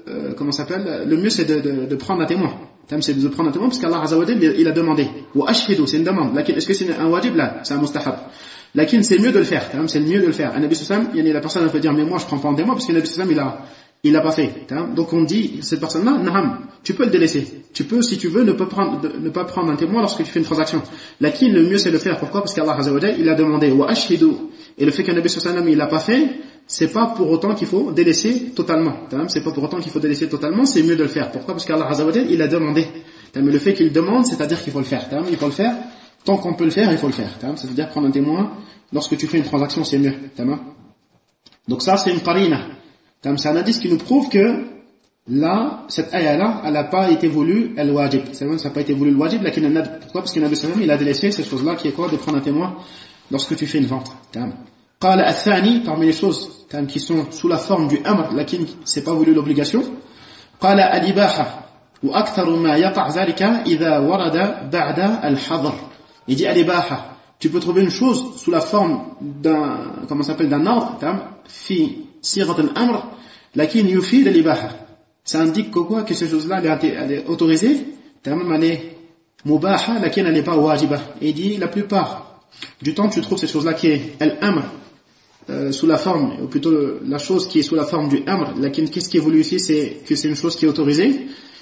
I: de prendre un témoin. C'est de prendre un témoin parce qu'Allah Azza wa Jalla il a demandé. Wa ashhidu, c'est une demande. Lakin est-ce que c'est un wajib? Là, c'est un mustahab. Lakin c'est mieux de le faire. C'est mieux de le faire. Un Nabi sallam, la personne peut dire mais moi je prends pas un témoin parce que Nabi sallam il l'a pas fait. Donc on dit cette personne-là, naham, tu peux le délaisser. Tu peux, si tu veux, ne pas prendre un témoin lorsque tu fais une transaction. Lakin le mieux c'est de le faire. Pourquoi? Parce qu'Allah Azza wa Jalla il a demandé. Wa ashhidu. Et le fait qu'un Nabi sallam il l'a pas fait, c'est pas pour autant qu'il faut délaisser totalement. C'est pas pour autant qu'il faut délaisser totalement, c'est mieux de le faire. Pourquoi? Parce qu'Allah Azza wa Jalla il a demandé. Mais le fait qu'il demande, c'est-à-dire qu'il faut le faire. Il faut le faire. Tant qu'on peut le faire, il faut le faire. C'est-à-dire prendre un témoin lorsque tu fais une transaction, c'est mieux. Donc ça, c'est une qarina. C'est un indice qui nous prouve que là, cette ayah-là, elle n'a pas été voulue el wajib. Ça n'a pas été voulu le wajib, pourquoi? Parce que Nabi sallam il a délaissé cette chose-là qui est quoi? De prendre un témoin lorsque tu fais une vente. قال الثاني, parmi les choses qui sont sous la forme du amr, lakin c'est pas voulu l'obligation. قال الإباحة وأكثر ما يقع ذلك إذا ورد بعد الحظر. Il dit الإباحة, tu peux trouver une chose sous la forme d'un ordre, fi sirat al-amr, lakin yufid al-ibaha. Ça indique quoi? Que cette chose-là elle est autorisée, elle est mubaha, lakin elle n'est pas wajiba. Et il dit la plupart du temps tu trouves cette chose-là qui est al-amr sous la forme, ou plutôt la chose qui est sous la forme du amr, lakin qu'est-ce qui est voulu ici, c'est que c'est une chose qui est autorisée.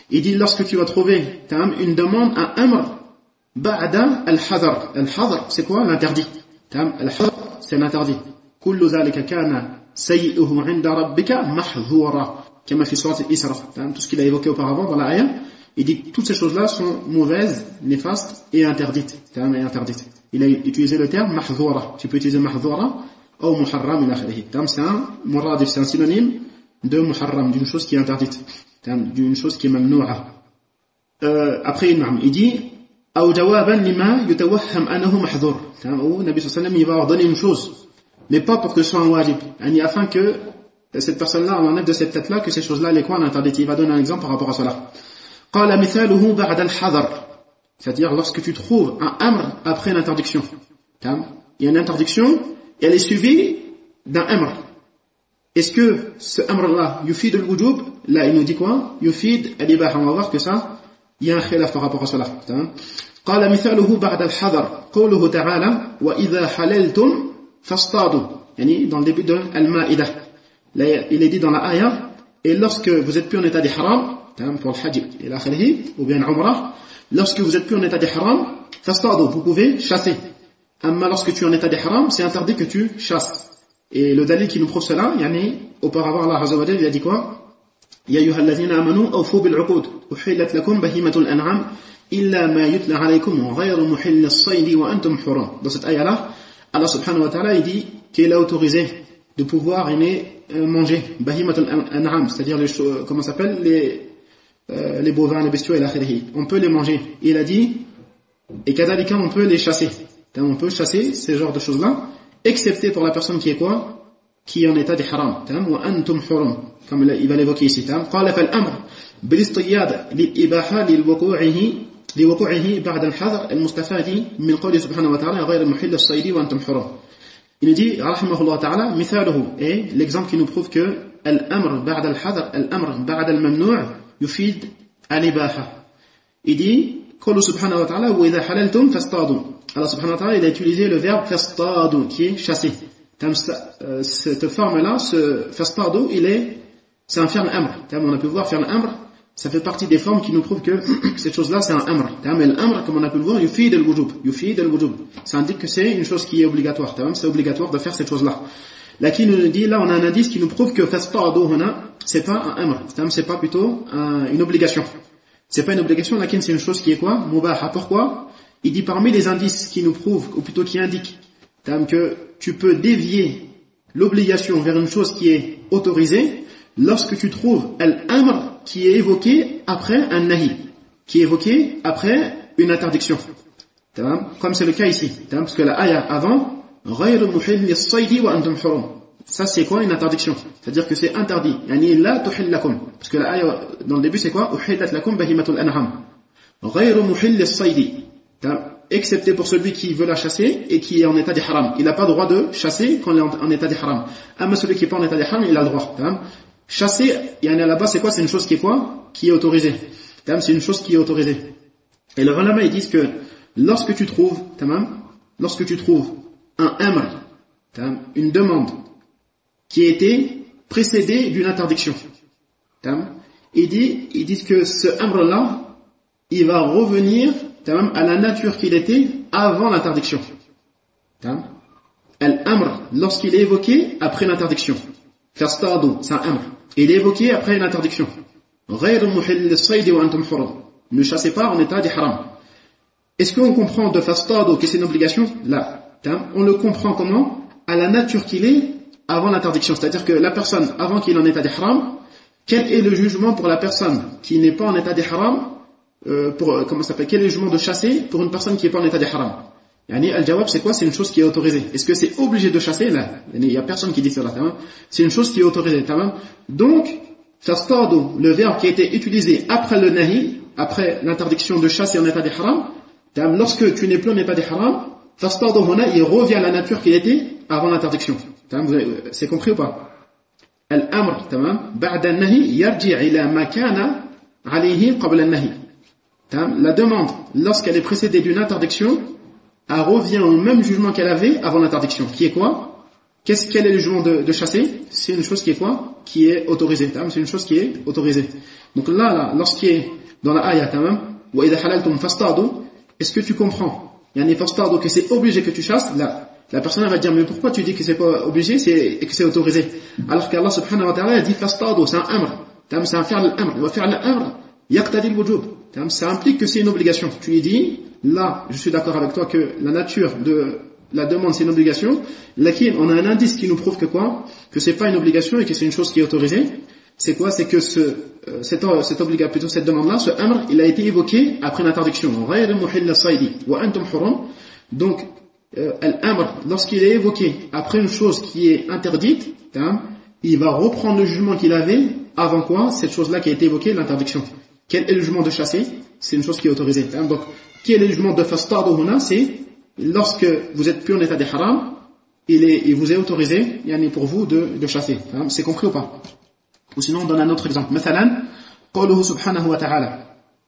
I: Il dit lorsque tu vas trouver une demande, un amr, ba'da al-hadar. Al-hadar, c'est quoi? L'interdit. Al-hadar, c'est l'interdit. Kullu dhalika kana sayyi'uhu 'inda rabbika mahdhura. Comme fi sourate Isra. Tout ce qu'il a évoqué auparavant dans la ayah, il dit que toutes ces choses-là sont mauvaises, néfastes et interdites. Il a utilisé le terme mahdhura. Tu peux utiliser mahdhura ou muharram ila akhirih. C'est un muradif, c'est un synonyme de muharram, d'une chose qui est interdite, d'une chose qui est mamnou'a. Après il dit ou jawaban lima yutawahham annahu mahdhur. Ou Nabi sallallahu alayhi wa sallam il va ordonner une chose, mais pas pour que ce soit un wajib, afin que cette personne-là enlève de cette tête-là que ces choses-là les quoi interdites. Il va donner un exemple par rapport à cela. Qala mithaluhu ba'da al-hadar, c'est-à-dire lorsque tu trouves un amr après une interdiction. Il y a une interdiction et elle est suivie d'un amr. Est-ce que ce amr-là yufid al-wujub? Là il nous dit quoi? Yufid al-ibaha. On va voir que ça, il y a un khilaf par rapport à cela. قال مثاله بعد الحذر قوله تعالى وإذا حللتم فاصطادوا, يعني dans le début de Al-Ma'idah. Là, il est dit dans la ayah, et lorsque vous êtes plus en état d'ihram, pour le hajj et l'akhirih, ou bien umrah, lorsque vous êtes plus en état d'ihram, fastadu, vous pouvez chasser. Amma lorsque tu es en état d'ihram, c'est interdit que tu chasses. Et le dalil qui nous prouve cela, auparavant Allah Azza wa Jalla, il a dit quoi? Ya ayyuhalladhina amanu awfu bil uqud, uhillat lakum bahimatul an'am illa ma yutla alaykum ghayru muhillis as-sayd wa antum hurum. Dans cette ayah-là, Allah subhanahu wa ta'ala, il dit qu'il a autorisé de pouvoir manger bahimatul an'am, c'est-à-dire comment ça s'appelle, les bovins, les bestiaux et l'akhirih. On peut les manger. Il a dit, et kadhalika on peut les chasser. On peut chasser ces genres de choses-là, excepté pour la personne qui est quoi? Qui est en état d'ihram. Wa antum hurum, comme il va l'évoquer ici. Qala fal amr bil istiyad lil ibaha lil wuqu'ihi ba'da al-hadr al-mustafadi min qawli subhanahu wa ta'ala ghayr muhill as-sayd wa antum hurum. Il nous dit, rahimahullah ta'ala, mithaluhu, et l'exemple qui nous prouve que al-amr ba'da al-hadr, al-amr ba'da al-mamnu' yufid al-ibaha. Il dit, qawlu subhanahu wa ta'ala wa idha halaltum fastadu. Allah subhanahu wa ta'ala, il a utilisé le verbe fastadu, qui est chasser. Cette forme-là, ce fastadu, c'est un fi'l amr. On a pu voir fi'l amr, ça fait partie des formes qui nous prouvent que cette chose-là, c'est un amr. Mais l'amr, comme on a pu le voir, yufid al-wujub. Ça indique que c'est une chose qui est obligatoire. C'est obligatoire de faire cette chose-là. Là, qui nous dit, là, on a un indice qui nous prouve que fastadu huna, c'est pas un amr. C'est pas plutôt une obligation. C'est pas une obligation, lakin c'est une chose qui est quoi? Mubaha. Pourquoi? Il dit parmi les indices qui nous prouvent, ou plutôt qui indiquent, que tu peux dévier l'obligation vers une chose qui est autorisée, lorsque tu trouves al-amr qui est évoqué après un nahi, qui est évoqué après une interdiction. Comme c'est le cas ici. Parce que la ayah avant, ghayru muhillis as-sayd wa antum hurum. Ça c'est quoi? Une interdiction. C'est-à-dire que c'est interdit. Yani la tuhil lakum. Parce que la ayah dans le début c'est quoi? Uhillat lakum bahimatul an'am. Ghayru muhillis as-sayd. Excepté pour celui qui veut la chasser et qui est en état d'ihram. Il n'a pas le droit de chasser quand il est en état d'ihram. Mais celui qui n'est pas en état d'ihram, il a le droit. Chasser, là-bas, c'est quoi? C'est une chose qui est quoi? Qui est autorisée. C'est une chose qui est autorisée. Et les ulama, ils disent que lorsque tu trouves un amr, une demande qui a été précédée d'une interdiction, ils disent que ce amr-là, il va revenir à la nature qu'il était avant l'interdiction. Al-amr, lorsqu'il est évoqué après l'interdiction. Fastadu, c'est un amr. Il est évoqué après une interdiction. Ghayru muhillis as-sayd wa antum hurum. Ne chassez pas en état d'ihram. Est-ce qu'on comprend de fastadu que c'est une obligation? Là. On le comprend comment? À la nature qu'il est avant l'interdiction. C'est-à-dire que la personne, avant qu'il est en état d'ihram, quel est le jugement pour la personne qui n'est pas en état d'ihram? Quel est le jugement de chasser pour une personne qui n'est pas en état d'ihram? Al-jawab, c'est quoi? C'est une chose qui est autorisée. Est-ce que c'est obligé de chasser? Là, il n'y a personne qui dit cela. C'est une chose qui est autorisée. Donc, fastadu, le verbe qui a été utilisé après le nahi, après l'interdiction de chasser en état d'ihram, lorsque tu n'es plus en état d'ihram, fastadu huna, il revient à la nature qu'il était avant l'interdiction. C'est compris ou pas? Al-amr, ba'da al-nahi, yarji' ila ma kana alayhi qabla al-nahi. La demande, lorsqu'elle est précédée d'une interdiction, elle revient au même jugement qu'elle avait avant l'interdiction. Qui est quoi? quel est le jugement de chasser? C'est une chose qui est quoi? Qui est autorisée. C'est une chose qui est autorisée. Donc là, lorsqu'il est dans la ayah, wa idha halaltum fastadu, est-ce que tu comprends? Yani fastadu, que c'est obligé que tu chasses? Là, la personne va dire, mais pourquoi tu dis que c'est pas obligé et que c'est autorisé? Alors qu'Allah subhanahu wa ta'ala a dit fastadu, c'est un amr. C'est un fi'l al-amr. Wa fi'l al-amr yaqtadi al-wujub. Ça implique que c'est une obligation. Tu lui dis, là, je suis d'accord avec toi que la nature de la demande c'est une obligation, laquelle on a un indice qui nous prouve que quoi? Que c'est pas une obligation et que c'est une chose qui est autorisée. C'est quoi? C'est que cette demande-là, ce amr, il a été évoqué après une interdiction. Donc, l'amr, lorsqu'il est évoqué après une chose qui est interdite, il va reprendre le jugement qu'il avait avant quoi? Cette chose-là qui a été évoquée, l'interdiction. Quel est le jugement de chasser? C'est une chose qui est autorisée. Donc, quel est le jugement de fastadu huna? C'est lorsque vous êtes plus en état de haram, il vous est autorisé pour vous de chasser. C'est compris ou pas? Ou sinon on donne un autre exemple. مثلا قوله سبحانه وتعالى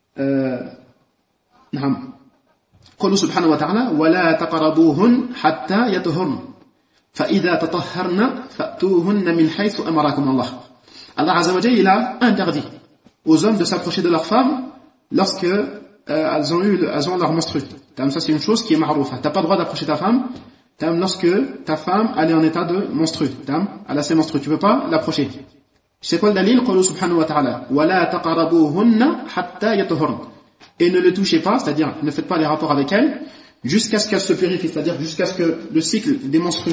I: نعم قوله سبحانه وتعالى ولا تقربوهن حتى يطهرن فإذا تطهرن فأتوهن من حيث أمركم الله. Allah Azza wa Jalla, il a interdit aux hommes de s'approcher de leurs femmes lorsque elles ont leur menstru. Ça c'est une chose qui est ma'roufa. T'as pas le droit d'approcher ta femme lorsque ta femme elle est en état de menstru. Elle a ses menstrues, tu peux pas l'approcher. C'est quoi le dalil? Qawlu subhanahu wa ta'ala wa la taqrabuhunna hatta yatahharna. Et ne le touchez pas, c'est-à-dire ne faites pas les rapports avec elles jusqu'à ce qu'elles se purifient, c'est-à-dire jusqu'à ce que le cycle des menstrues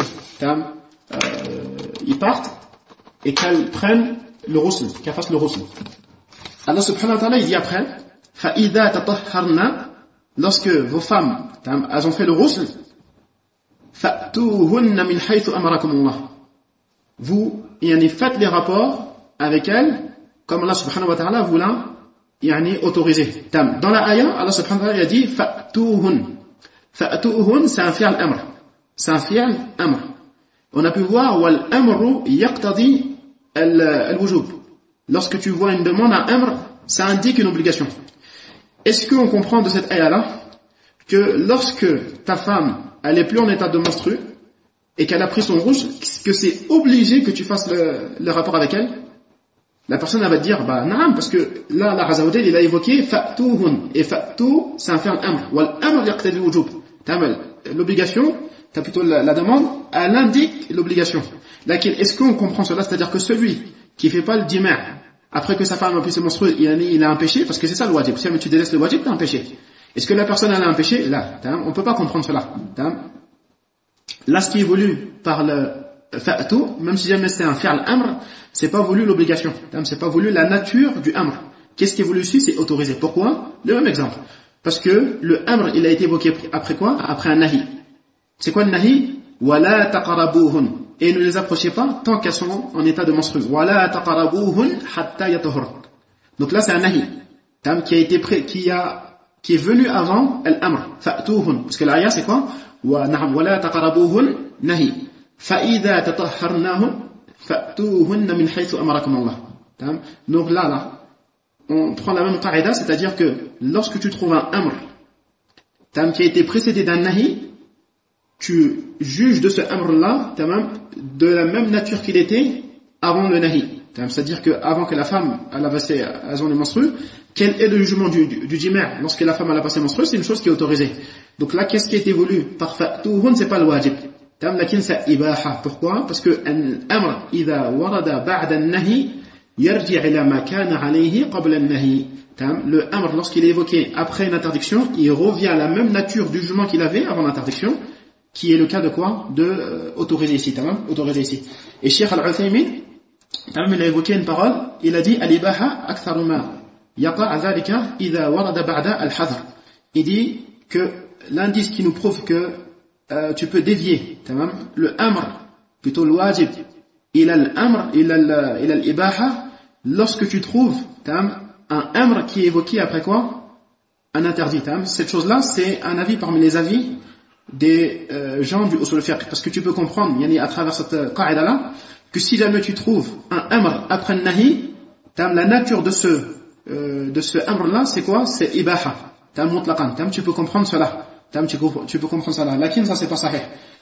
I: ils partent et qu'elles prennent le ghusl, qu'elles fassent le ghusl. Allah subhanahu wa ta'ala il dit après fa idha tatahharna, lorsque vos femmes elles ont fait le ghusl, fa'tuhunna min haythu amarakum Allah, vous faites les rapports avec elles comme Allah subhanahu wa ta'ala vous l'a autorisé. Dans la ayah, Allah subhanahu wa ta'ala a dit fa'tuhun. Fa'tuhun, c'est un fi'l amr. C'est un fi'l amr. On a pu voir wal amru yaqtadi al-wujub. Lorsque tu vois une demande, un amr, ça indique une obligation. Est-ce qu'on comprend de cette ayah-là que lorsque ta femme elle est plus en état de menstru et qu'elle a pris son rouge, que c'est obligé que tu fasses le rapport avec elle? La personne elle va te dire naam, parce que là Allah Azza wa Jalla il a évoqué fa'tuhun, et fa'tu c'est un fi'l amr, wal amr yaqtadi al-wujub. L'obligation, t'as plutôt la demande, elle indique l'obligation. Laquelle, est-ce qu'on comprend cela? C'est-à-dire que celui qui fait pas le jima' après que sa femme a pris ses menstrues, il a un péché, parce que c'est ça le wajib. Si tu délaisses le wajib, t'as un péché. Est-ce que la personne elle a un péché? Là, on peut pas comprendre cela. Là, ce qui est voulu par le fa'tu, même si jamais c'est un fi'l amr, c'est pas voulu l'obligation. C'est pas voulu la nature du amr. Qu'est-ce qui est voulu ici? C'est autorisé. Pourquoi? Le même exemple. Parce que le amr, il a été évoqué après quoi? Après un nahi. C'est quoi le nahi? Wala taqrabuhun. Et ne les approchez pas tant qu'elles sont en état de menstru. Wala taqrabuhun hatta yatahharna. Donc là, c'est un nahi. Qui est venu avant l'amr. Fa'tuhun. Parce que l'ayah, c'est quoi? ولا تقربوهن نهي فإذا تطهرناهن فأتوهن من حيث أمركم الله. Donc là, on prend la même qaïda, c'est-à-dire que lorsque tu trouves un amr qui a été précédé d'un nahi, tu juges de ce amr-là de la même nature qu'il était avant le nahi. C'est-à-dire qu'avant que la femme elles ont les menstrues, quel est le jugement du jima' lorsque la femme elle a passé menstrues? C'est une chose qui est autorisée. Donc là, qu'est-ce qui a été voulu par fa'tuhun? C'est pas le wajib. Lakin c'est ibaha. Pourquoi? Parce que l'amr, idha warada ba'da an-nahi, yarji' ila ma kana alayhi qabla an-nahi. Le amr, lorsqu'il est évoqué après une interdiction, il revient à la même nature du jugement qu'il avait avant l'interdiction, qui est le cas de quoi? De autoriser ici. Autoriser ici. Et Cheikh Al-Uthaymin, il a évoqué une parole, il a dit al-ibaha aktharu ma yaqa' dhalika idha warada ba'da al-hadr. Il dit que l'indice qui nous prouve que tu peux dévier le amr, plutôt le wajib, il a l'amr, il a l'ibaha, lorsque tu trouves un amr qui est évoqué après quoi? Un interdit. Cette chose-là, c'est un avis parmi les avis des gens du usul fiqh, parce que tu peux comprendre à travers cette qaïda-là que si jamais tu trouves un amr après un nahi, la nature de ce amr-là, c'est quoi? C'est ibaha. Tu peux comprendre cela. Tu peux comprendre cela. Lakin, ça c'est pas sahih.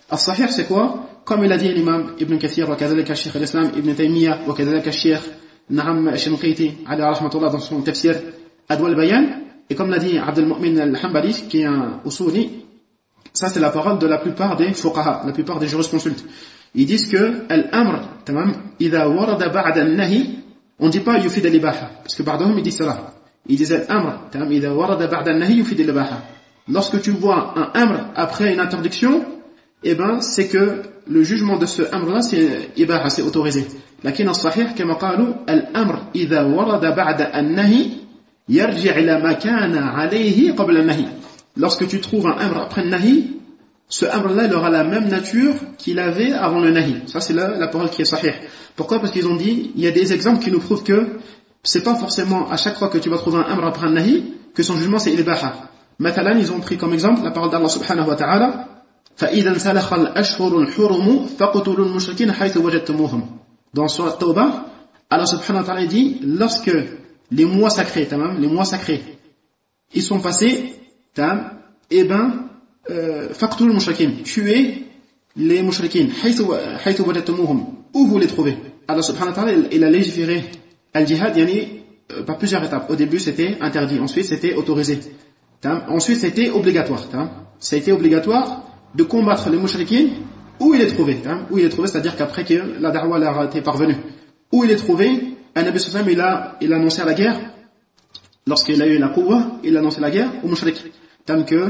I: As-Sahih, c'est quoi? Comme il a dit l'imam Ibn Kathir, wa kadhalika Sheikh al-Islam Ibn Taymiyyah, wa kadhalika Sheikh Na'am Shinqiti, alayhi rahmatullah, dans son tafsir Adwa al-Bayan, et comme l'a dit Abdul Mu'min al-Hanbali, qui est un usuli, ça c'est la parole de la plupart des fuqaha, la plupart des jurisconsultes. Ils disent que al-amr, tamam, idha warada ba'da al-nahi, on dit pas yufid al-ibaha, parce que ba'dahum ils disent cela. Ils disent al-amr, tamam, idha warada ba'da al-nahi yufid al-ibaha. Lorsque tu vois un amr après une interdiction, eh ben, c'est que le jugement de ce amr-là, c'est ibaha, c'est autorisé. Lakin as-sahih, kama qalu, al-amr idha warada ba'da al-nahi, yarji' ila ma kana alayhi qabla al-nahi. Lorsque tu trouves un amr après le nahi, ce amr-là, il aura la même nature qu'il avait avant le nahi. Ça, c'est la parole qui est sahih. Pourquoi? Parce qu'ils ont dit, il y a des exemples qui nous prouvent que c'est pas forcément à chaque fois que tu vas trouver un amr après un nahi, que son jugement c'est ibaha. Mathalan, ils ont pris comme exemple la parole d'Allah subhanahu wa ta'ala, فَإِذَا انْسَلَخَ الْأَشْهُرُ الْحُرُمُ فَقُتُلُوا الْمُشْرِكِينَ حَيْثُ وَجَدتُّمُوهُم. Dans Surah Tawbah, Allah subhanahu wa ta'ala dit, lorsque les mois sacrés, ils sont passés, eh ben, faqtul mushrikin, tuez les mushrikin, haythu wajadtumuhum, où vous les trouvez. Allah subhanahu wa ta'ala, il a légiféré al-jihad, par plusieurs étapes. Au début, c'était interdit, ensuite, c'était autorisé. Ensuite, c'était obligatoire. Ça a été obligatoire de combattre les mushrikin où il est trouvé. Où il est trouvé, c'est-à-dire qu'après que la da'wa leur a été parvenue. Où il est trouvé, un Nabi sallallahu alayhi wa sallam, il a annoncé la guerre. Lorsqu'il a eu la quwwa, il a annoncé la guerre aux mushriks. Que,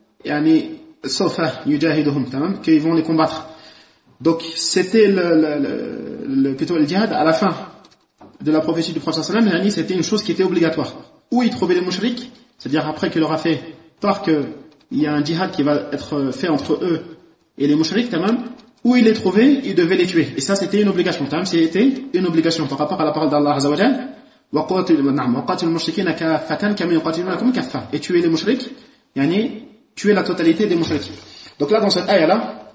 I: qu'ils vont les combattre. Donc, c'était plutôt le djihad à la fin de la prophétie du prophète sallallahu alayhi wa sallam, c'était une chose qui était obligatoire. Où il trouvait les mushriks, c'est-à-dire après qu'il leur a fait part qu'il y a un djihad qui va être fait entre eux et les mushriks, où il les trouvait, il devait les tuer. Et ça, c'était une obligation. C'était une obligation par rapport à la parole d'Allah Azza wa Jal. Et tuer les mushriks, tuer la totalité des mushriks. Donc là, dans cette ayah-là,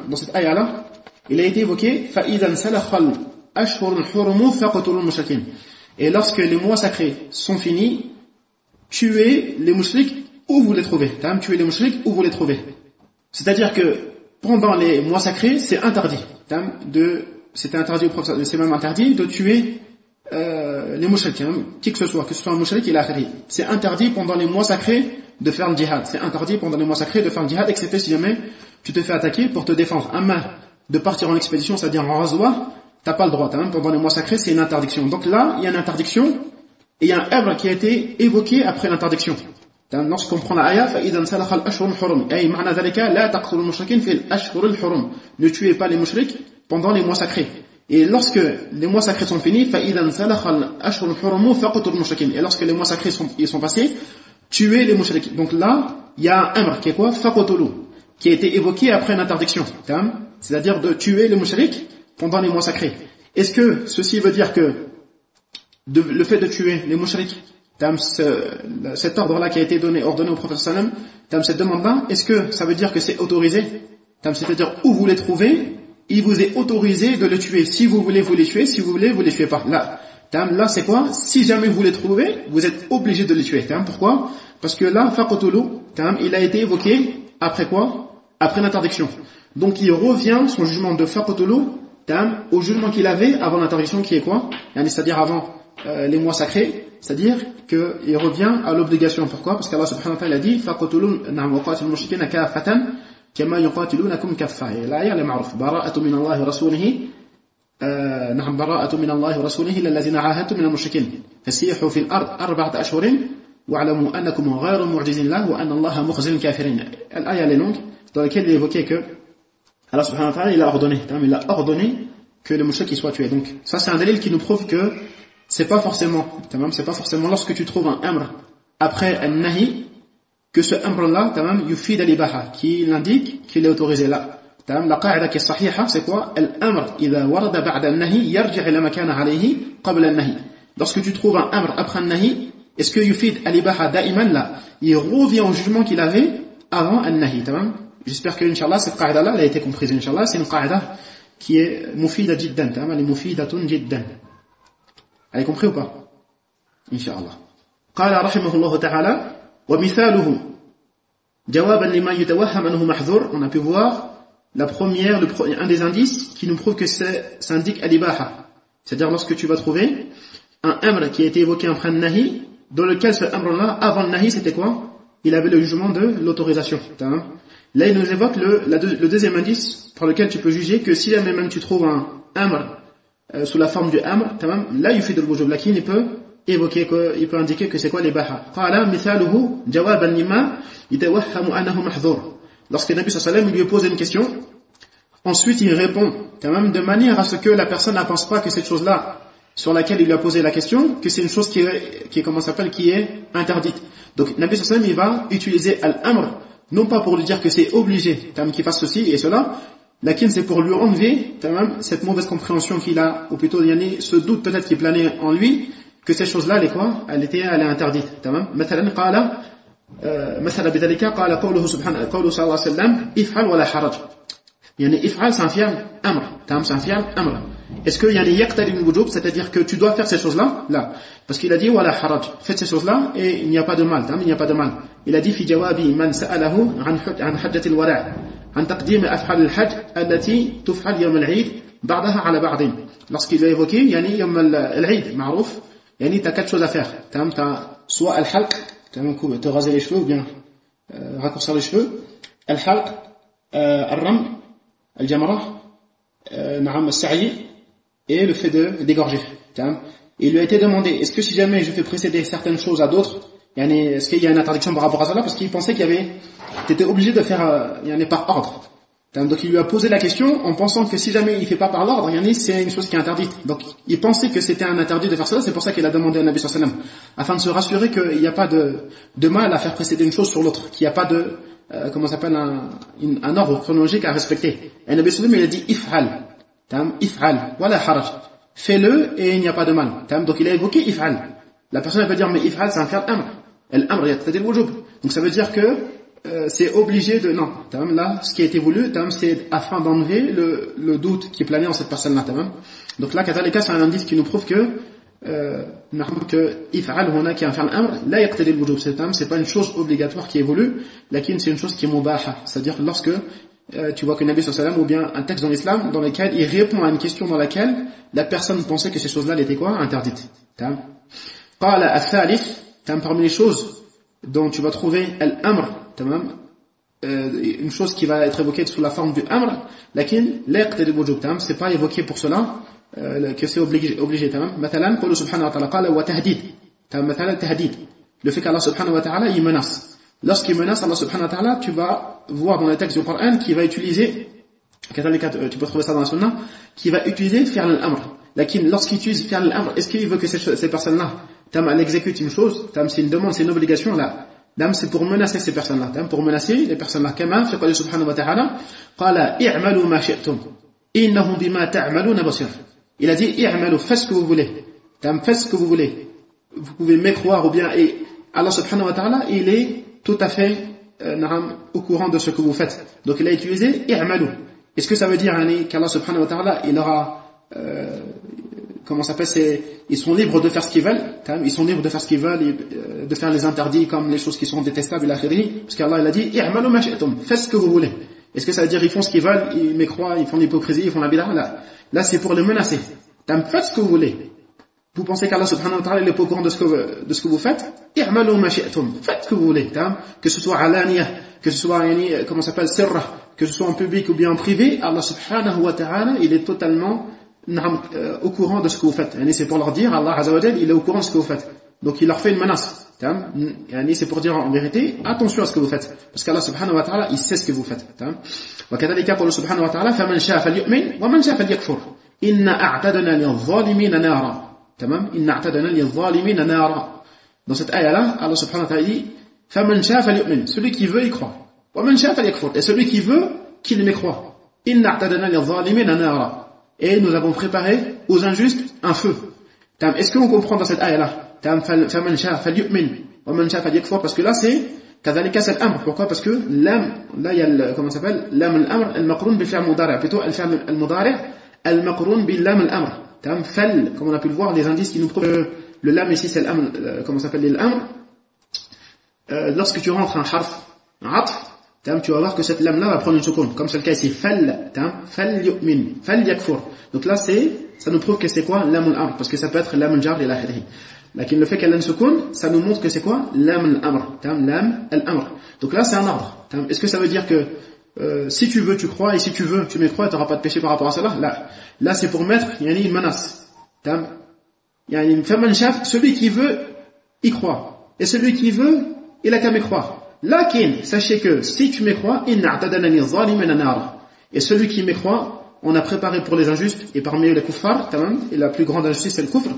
I: il a été évoqué فَإِذَا انْسَلَخَ الْأَشْهُرُ الْحُرُمُ فَقُتُلُوا الْمُشْرِكِينَ. Et lorsque les mois sacrés sont finis, tuez les mushriks où vous les trouvez. Tuez les mushriks où vous les trouvez. C'est-à-dire que pendant les mois sacrés, c'est interdit. C'était interdit au prophète, c'est même interdit de tuer les mushriks, qui que ce soit un mushrik, il a interdit. C'est interdit pendant les mois sacrés de faire le djihad. C'est interdit pendant les mois sacrés de faire le djihad, excepté si jamais tu te fais attaquer pour te défendre. De partir en expédition, c'est-à-dire en razwa, t'as pas le droit. Pendant les mois sacrés, c'est une interdiction. Donc là, il y a une interdiction et il y a un amr qui a été évoqué après l'interdiction. Lorsqu'on prend la ayah, فَإِذَا انْسَلَخَ الْأَشْهُرُ الْحُرُمُ أي معنى ذلك لا تقتلوا المشركين في الأشهر الحرم. Ne tuez pas les mushriks pendant les mois sacrés. Et lorsque les mois sacrés sont finis, فَإِذَا انْسَلَخَ الْأَشْهُرُ الْحُرُمُ فَقُتُلُوا الْمُشْرِكِينَ. Et lorsque les mois sacrés sont passés, tuez les mushriks. Donc là, il y a un amr qui est quoi? فَقُتُلُوا, qui a été évoqué après une interdiction. C'est-à-dire de tuer les mushriks pendant les mois sacrés. Est-ce que ceci veut dire que le fait de tuer les mushriks, cet ordre-là qui a été ordonné au prophète sallam, cette demande-là, est-ce que ça veut dire que c'est autorisé? C'est-à-dire où vous les trouvez, il vous est autorisé de les tuer. Si vous voulez, vous les tuez. Si vous voulez, vous les tuez pas. Là, c'est quoi? Si jamais vous les trouvez, vous êtes obligé de les tuer. Pourquoi? Parce que là, faqutulu, il a été évoqué après quoi? Après l'interdiction. Donc il revient son jugement de faqutulu au jugement qu'il avait avant l'interdiction, qui est quoi? C'est-à-dire avant les mois sacrés. C'est-à-dire qu'il revient à l'obligation. Pourquoi? Parce qu'Allah subhanahu wa ta'ala a dit faqutulu waqatilul mushrikina kaffatan كما يقاتلونكم كفة. الآية المعروف براءة من الله ورسوله براءة من الله ورسوله للذين عاهدتم من المشركين فسيحوا في الأرض 4 أشهر واعلموا أنكم غير معجز الله وأن الله مخزي الكافرين. الآية est longue dans laquelle il évoquait que Allah subhanahu wa ta'ala il a ordonné que les mushriks soient tués. Donc ça c'est un dalil qui nous prouve que c'est pas forcément lorsque tu trouves un amr après un nahi que ce amr-là, yufid al-ibaha, qui l'indique qu'il est autorisé là. La qa'ida qui est sahiha, c'est quoi? Al-amr, idha warada ba'da al-nahi, yarji' ila ma kana alayhi qabla al-nahi. Lorsque tu trouves un amr après un nahi, est-ce que yufid al-ibaha da'iman là? Il revient au jugement qu'il avait avant al-nahi. J'espère que, Inch'Allah, cette qa'ida-là, elle a été comprise, Inch'Allah. C'est une qa'ida qui est mufida jiddan, elle est mufidatun jiddan. Elle est comprise ou pas? Inch'Allah. Qala rahimahullah ta'ala, ومثاله جوابا لما يتوهم أنه محذور. On a pu voir La première, un des indices qui nous prouve que ça indique al-ibaha. C'est-à-dire lorsque tu vas trouver un amr qui a été évoqué après le nahi, dans lequel ce amr-là, avant le nahi, c'était quoi? Il avait le jugement de l'autorisation. Là, il nous évoque le deuxième indice par lequel tu peux juger que si jamais même tu trouves un amr sous la forme du amr, là, il fait de l'wujub. Lakin, il peut évoquer, il peut indiquer que c'est quoi l'ibaha. Qala mithaluhu jawaban lima yatawahhamu annahu mahdhur. Lorsque Nabi sallallahu alayhi wa sallam lui pose une question, ensuite il répond, de manière à ce que la personne ne pense pas que cette chose-là sur laquelle il lui a posé la question, que c'est une chose qui est interdite. Donc Nabi sallallahu alayhi wa sallam, il va utiliser al-amr, non pas pour lui dire que c'est obligé qu'il fasse ceci et cela, lakin c'est pour lui enlever cette mauvaise compréhension qu'il a, ou plutôt ce doute peut-être qui planait en lui, que cette chose-là, elle est interdite. مثلا قال مثلا بذلك قال قوله سبحانه قوله صلى الله عليه وسلم افعل ولا حرج. افعل c'est un fi'l amr, c'est un fi'l amr. Est-ce que yaqtadi al-wujub, c'est-à-dire que tu dois faire ces choses-là? Là, parce qu'il a dit wala haraj, faites ces choses-là et il n'y a pas de mal, il n'y a pas de mal. Il a dit fi jawabi man sa'alahu an hajjat al-wara' an taqdim af'al al-hajj allati tuf'al yawm al-eid ba'daha ala ba'd. Lorsqu'il a évoqué yawm al-eid ma'ruf, t'as quatre choses à faire. T'as soit al-halq, te raser les cheveux ou bien raccourcir les cheveux, al-halq, al-ram, al-jamra, al-sa'i, et le fait d'égorger. Il lui a été demandé, est-ce que si jamais je fais précéder certaines choses à d'autres, est-ce qu'il y a une interdiction par rapport à cela? Parce qu'il pensait tu étais obligé de faire par ordre. Donc il lui a posé la question en pensant que si jamais il ne fait pas par l'ordre, c'est une chose qui est interdite. Donc il pensait que c'était un interdit de faire cela, c'est pour ça qu'il a demandé à Nabi sallallahu alayhi wa sallam, afin de se rassurer qu'il n'y a pas de mal à faire précéder une chose sur l'autre, qu'il n'y a pas de un ordre chronologique à respecter. Et Nabi sallallahu alayhi wa sallam, il a dit if'al, wala haraj, fais-le et il n'y a pas de mal. Donc il a évoqué if'al. La personne elle peut dire mais if'al c'est un fi'l amr, al-amr yaqtadi al-wujub. Donc ça veut dire que c'est obligé de... Non, là, ce qui a été voulu, c'est afin d'enlever le doute qui planait en cette personne-là. Donc là, Katalika, c'est un indice qui nous prouve que if'al huna qui est un fi'l amr, la yaqtadi al-wujub. C'est pas une chose obligatoire qui est voulue, lakin c'est une chose qui est mubaha. C'est-à-dire lorsque tu vois que Nabi sallallahu alayhi wa sallam, ou bien un texte dans l'islam, dans lequel il répond à une question dans laquelle la personne pensait que ces choses-là étaient quoi? Interdites. Qala al-thalith, parmi les choses dont tu vas trouver al-amr, une chose qui va être évoquée sous la forme du amr, lakin la yaqtadi al-wujub, c'est pas évoqué pour cela que c'est obligé. Mathalan, qulu subhanahu wa ta'ala qala wa tahdid, mathalan tahdid, le fait qu'Allah subhanahu wa ta'ala il menace. Lorsqu'il menace Allah subhanahu wa ta'ala, tu vas voir dans les textes du Coran qu'il va utiliser, tu peux trouver ça dans la sunna, qui va utiliser fi'l al-amr. Lakin lorsqu'il utilise fi'l al-amr, est-ce qu'il veut que ces personnes-là elles exécutent une chose, c'est une demande, c'est une obligation là. C'est pour menacer ces personnes-là, pour menacer les personnes-là. Kama fi qawli subhanahu wa ta'ala, qala i'malu ma shi'tum, innahum bima ta'maluna basir. Il a dit i'malu, faites ce que vous voulez. Faites ce que vous voulez. Vous pouvez mécroire ou bien, et Allah subhanahu wa ta'ala, il est tout à fait au courant de ce que vous faites. Donc il a utilisé i'malu. Est-ce que ça veut dire qu'Allah subhanahu wa ta'ala, il aura ils sont libres de faire ce qu'ils veulent, ils sont libres de faire ce qu'ils veulent, de faire les interdits comme les choses qui sont détestables, parce qu'Allah il a dit i'malu ma shi'tum, faites ce que vous voulez. Est-ce que ça veut dire ils font ce qu'ils veulent, ils mécroient, ils font l'hypocrisie, ils font la bid'a? Là c'est pour les menacer. Faites ce que vous voulez. Vous pensez qu'Allah subhanahu wa ta'ala n'est pas au courant de ce que vous faites? I'malu ma shi'tum, faites ce que vous voulez, que ce soit alaniyah, que ce soit sirra, que ce soit en public ou bien en privé, Allah subhanahu wa ta'ala il est totalement au courant de ce que vous faites. C'est pour leur dire, Allah Azza wa Jal, il est au courant de ce que vous faites. Donc il leur fait une menace. C'est pour dire en vérité, attention à ce que vous faites. Parce qu'Allah subhanahu wa ta'ala, il sait ce que vous faites. وكذلك قال سبحانه وتعالى فمن شاء فليؤمن ومن شاء فليكفر إنا أعتدنا للظالمين نارا. إنا أعتدنا للظالمين نارا. Dans cette ayah-là, Allah subhanahu wa ta'ala dit فمن شاء فليؤمن, celui qui veut y croit. ومن شاء فليكفر, et celui qui veut qu'il mécroit. إنا أعتدنا للظالمين نارا. Et nous avons préparé aux injustes un feu. Est-ce qu'on comprend dans cette ayah-là? Parce que là c'est كذلك c'est l'amr. Pourquoi? Parce que l'am, là il y a l'am al-amr al-maqrun bil fi'l mudari', plutôt al-fi'l al-mudari' al-maqrun bil lam al-amr. Comme on a pu le voir, les indices qui nous prouvent que le lam ici c'est l'amr, l'amr. Lorsque tu rentres un harf, un atf, tu vas voir que cette lame là va prendre une soukoun, comme c'est le cas ici, fal yu'min, fal yakfur. Donc là ça nous prouve que c'est quoi lam al-amr, parce que ça peut être lam al-jar ila akhirih. Lakin le fait qu'elle a une soukoun, ça nous montre que c'est quoi lam al-amr, lam al-amr. Donc là c'est un ordre. Est-ce que ça veut dire que si tu veux tu crois, et si tu veux tu mécrois, tu n'auras pas de péché par rapport à cela? Là c'est pour mettre une menace. Celui qui veut y croit, et celui qui veut il a qu'à mécroire. Lakin, sachez que si tu mécrois, et celui qui mécroit, on a préparé pour les injustes, et parmi eux les kuffars, et la plus grande injustice c'est le kufr,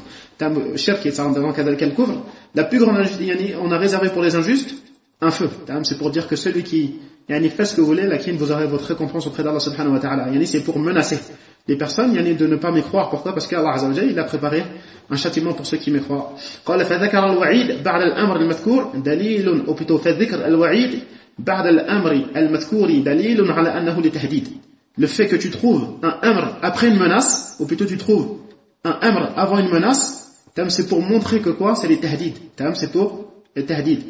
I: la plus grande injustice, on a réservé pour les injustes un feu. C'est pour dire que celui qui fait ce que vous voulez, lakin vous aurez votre récompense auprès d'Allah subhanahu wa ta'ala. C'est pour menacer les personnes de ne pas mécroire. Pourquoi? Parce qu'Allah azza wa jalla, il a préparé un châtiment pour ceux qui mécroient. قال فذكر الوعيد بعد الأمر المذكور دليل أو plutôt فذكر الوعيد بعد الأمر المذكور دليل على أنه لتهديد. Le fait que tu trouves un amr après une menace, ou plutôt tu trouves un amr avant une menace, c'est pour montrer que quoi? C'est les tahdid. C'est pour les tahdid.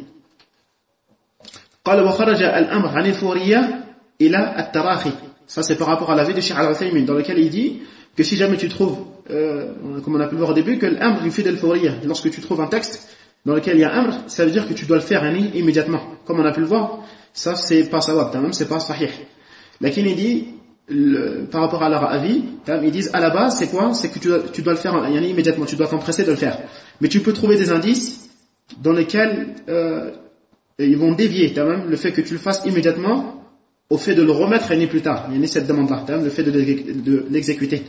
I: قال وخرج الأمر عن الفورية إلى التراخي. Ça c'est par rapport à l'avis de Cheikh Al-Uthaymin, dans lequel il dit que si jamais tu trouves, comme on a pu le voir au début, que l'amr du fait d'al-fawriya, lorsque tu trouves un texte dans lequel il y a amr, ça veut dire que tu dois le faire immédiatement. Comme on a pu le voir, ça c'est pas sawab, c'est pas sahih. Lakin il dit, par rapport à leur avis, ils disent à la base c'est quoi? C'est que tu dois le faire immédiatement, tu dois t'empresser de le faire. Mais tu peux trouver des indices dans lesquels ils vont dévier le fait que tu le fasses immédiatement au fait de le remettre plus tard. Il y a cette demande-là, le fait de l'exécuter.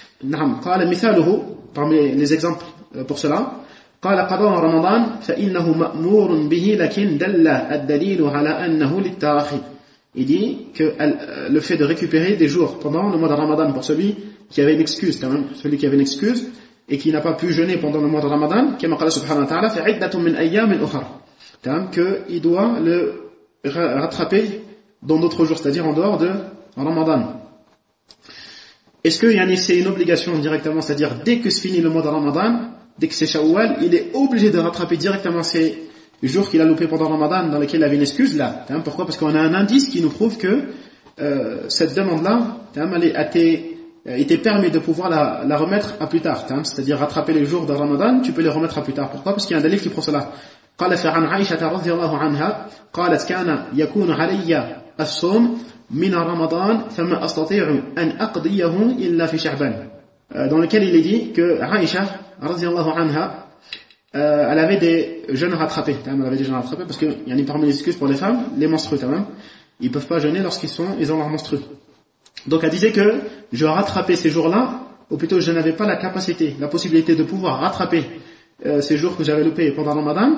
I: Parmi les exemples pour cela, قال قضاء رمضان فإنه مأمور به لكن دل الدليل على أنه للتراخي. Il dit que le fait de récupérer des jours pendant le mois de Ramadan pour celui qui avait une excuse, celui qui avait une excuse et qui n'a pas pu jeûner pendant le mois de Ramadan, كما قال سبحانه وتعالى فعدة من أيام أخرى, qu'il doit le rattraper dans d'autres jours, c'est-à-dire en dehors de Ramadan. Est-ce que c'est une obligation directement, c'est-à-dire dès que se finit le mois de Ramadan, dès que c'est Shawwal, il est obligé de rattraper directement ces jours qu'il a loupés pendant Ramadan dans lesquels il avait une excuse? Là. Pourquoi? Parce qu'on a un indice qui nous prouve que cette demande-là était permis de pouvoir la remettre à plus tard, c'est-à-dire rattraper les jours de Ramadan, tu peux les remettre à plus tard. Pourquoi? Parce qu'il y a un dalil qui prouve cela. قال فعن عائشة رضي الله عنها قالت كان يكون علي الصوم من رمضان فما أستطيع أن أقضيه إلا في شعبان, dans lequel il est dit que Aïcha رضي الله عنها elle avait des jeûnes rattrapés, parce que il y a parmi les excuses pour les femmes, les menstrues, ils peuvent pas jeûner lorsqu'ils ont leur menstru. Donc elle disait que je rattrapais ces jours-là, ou plutôt je n'avais pas la capacité, la possibilité de pouvoir rattraper ces jours que j'avais loupés pendant Ramadan,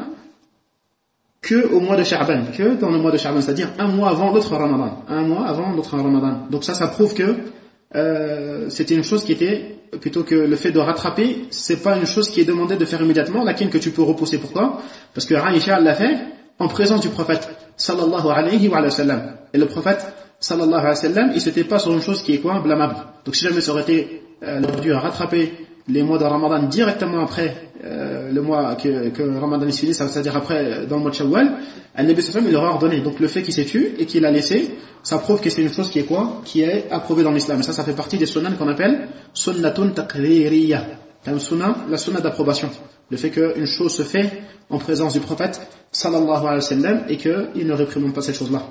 I: que au mois de Sha'ban, que dans le mois de Sha'ban, c'est-à-dire un mois avant l'autre Ramadan. Donc ça prouve que c'était une chose qui était, plutôt que le fait de rattraper, c'est pas une chose qui est demandée de faire immédiatement, laquelle que tu peux repousser. Pourquoi? Parce que Aïcha l'a fait en présence du prophète sallallahu alayhi wa sallam. Et le prophète sallallahu alayhi wa sallam, il s'était pas sur une chose qui est quoi? Blâmable. Donc si jamais ça aurait été dû à rattraper les mois de Ramadan directement après le mois que Ramadan est fini, c'est-à-dire après dans le mois de Shawwal, Al-Nabi sallallahu il aurait ordonné. Donc le fait qu'il s'est tué et qu'il l'a laissé, ça prouve que c'est une chose qui est quoi? Qui est approuvée dans l'islam. Et ça fait partie des sunnah qu'on appelle sunnatun taqririyya. La sunnah d'approbation. Le fait qu'une chose se fait en présence du prophète sallallahu alayhi wa sallam et qu'il ne réprimande pas cette chose-là.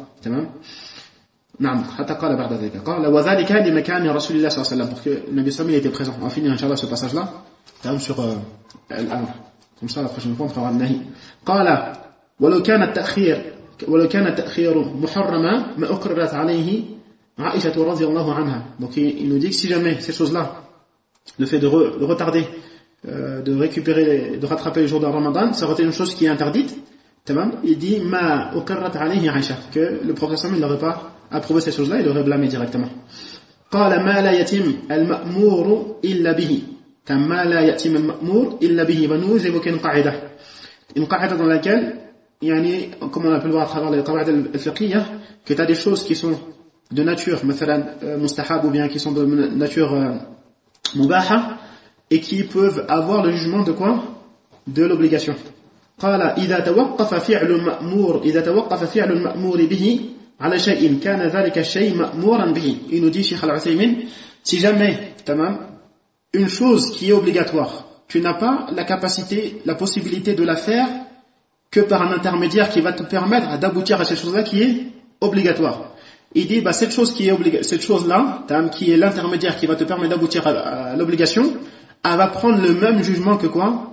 I: نعم حتى قال بعد ذلك قال وذلك لمكان رسول الله صلى الله عليه وسلم, parce que le Nabi sallallahu était présent. On va finir inchallah ce passage là sur l'amr, comme ça la prochaine fois on fera le nahi. قال ولو كان التأخير محرما ما أقررت عليه عائشة رضي الله عنها. Donc il nous dit que si jamais ces choses là, le fait de retarder, de récupérer, de rattraper les jours de Ramadan, ça aurait été une chose qui est interdite. Il dit ma uqirrat alayhi Aïcha, que le prophète sallallahu n'aurait pas approuvé ces choses-là, il aurait blâmé directement. قال ما لا يتم المأمور إلا به, كما لا يتم المأمور إلا به. Nous évoquons une qaïda dans laquelle, comme on a pu le voir à travers les qaïda al-fiqhiyya, que tu as des choses qui sont de nature mustahab ou bien qui sont de nature mubaha et qui peuvent avoir le jugement de quoi? De l'obligation. قال إذا توقف فعل المأمور به على شيء كان ذلك الشيء مأمورا به. Il nous dit Cheikh Al-Uthaymin, si jamais une chose qui est obligatoire, tu n'as pas la capacité, la possibilité de la faire que par un intermédiaire qui va te permettre d'aboutir à cette chose-là qui est obligatoire. Il dit cette chose qui est cette chose-là, qui est l'intermédiaire qui va te permettre d'aboutir à l'obligation, elle va prendre le même jugement que quoi?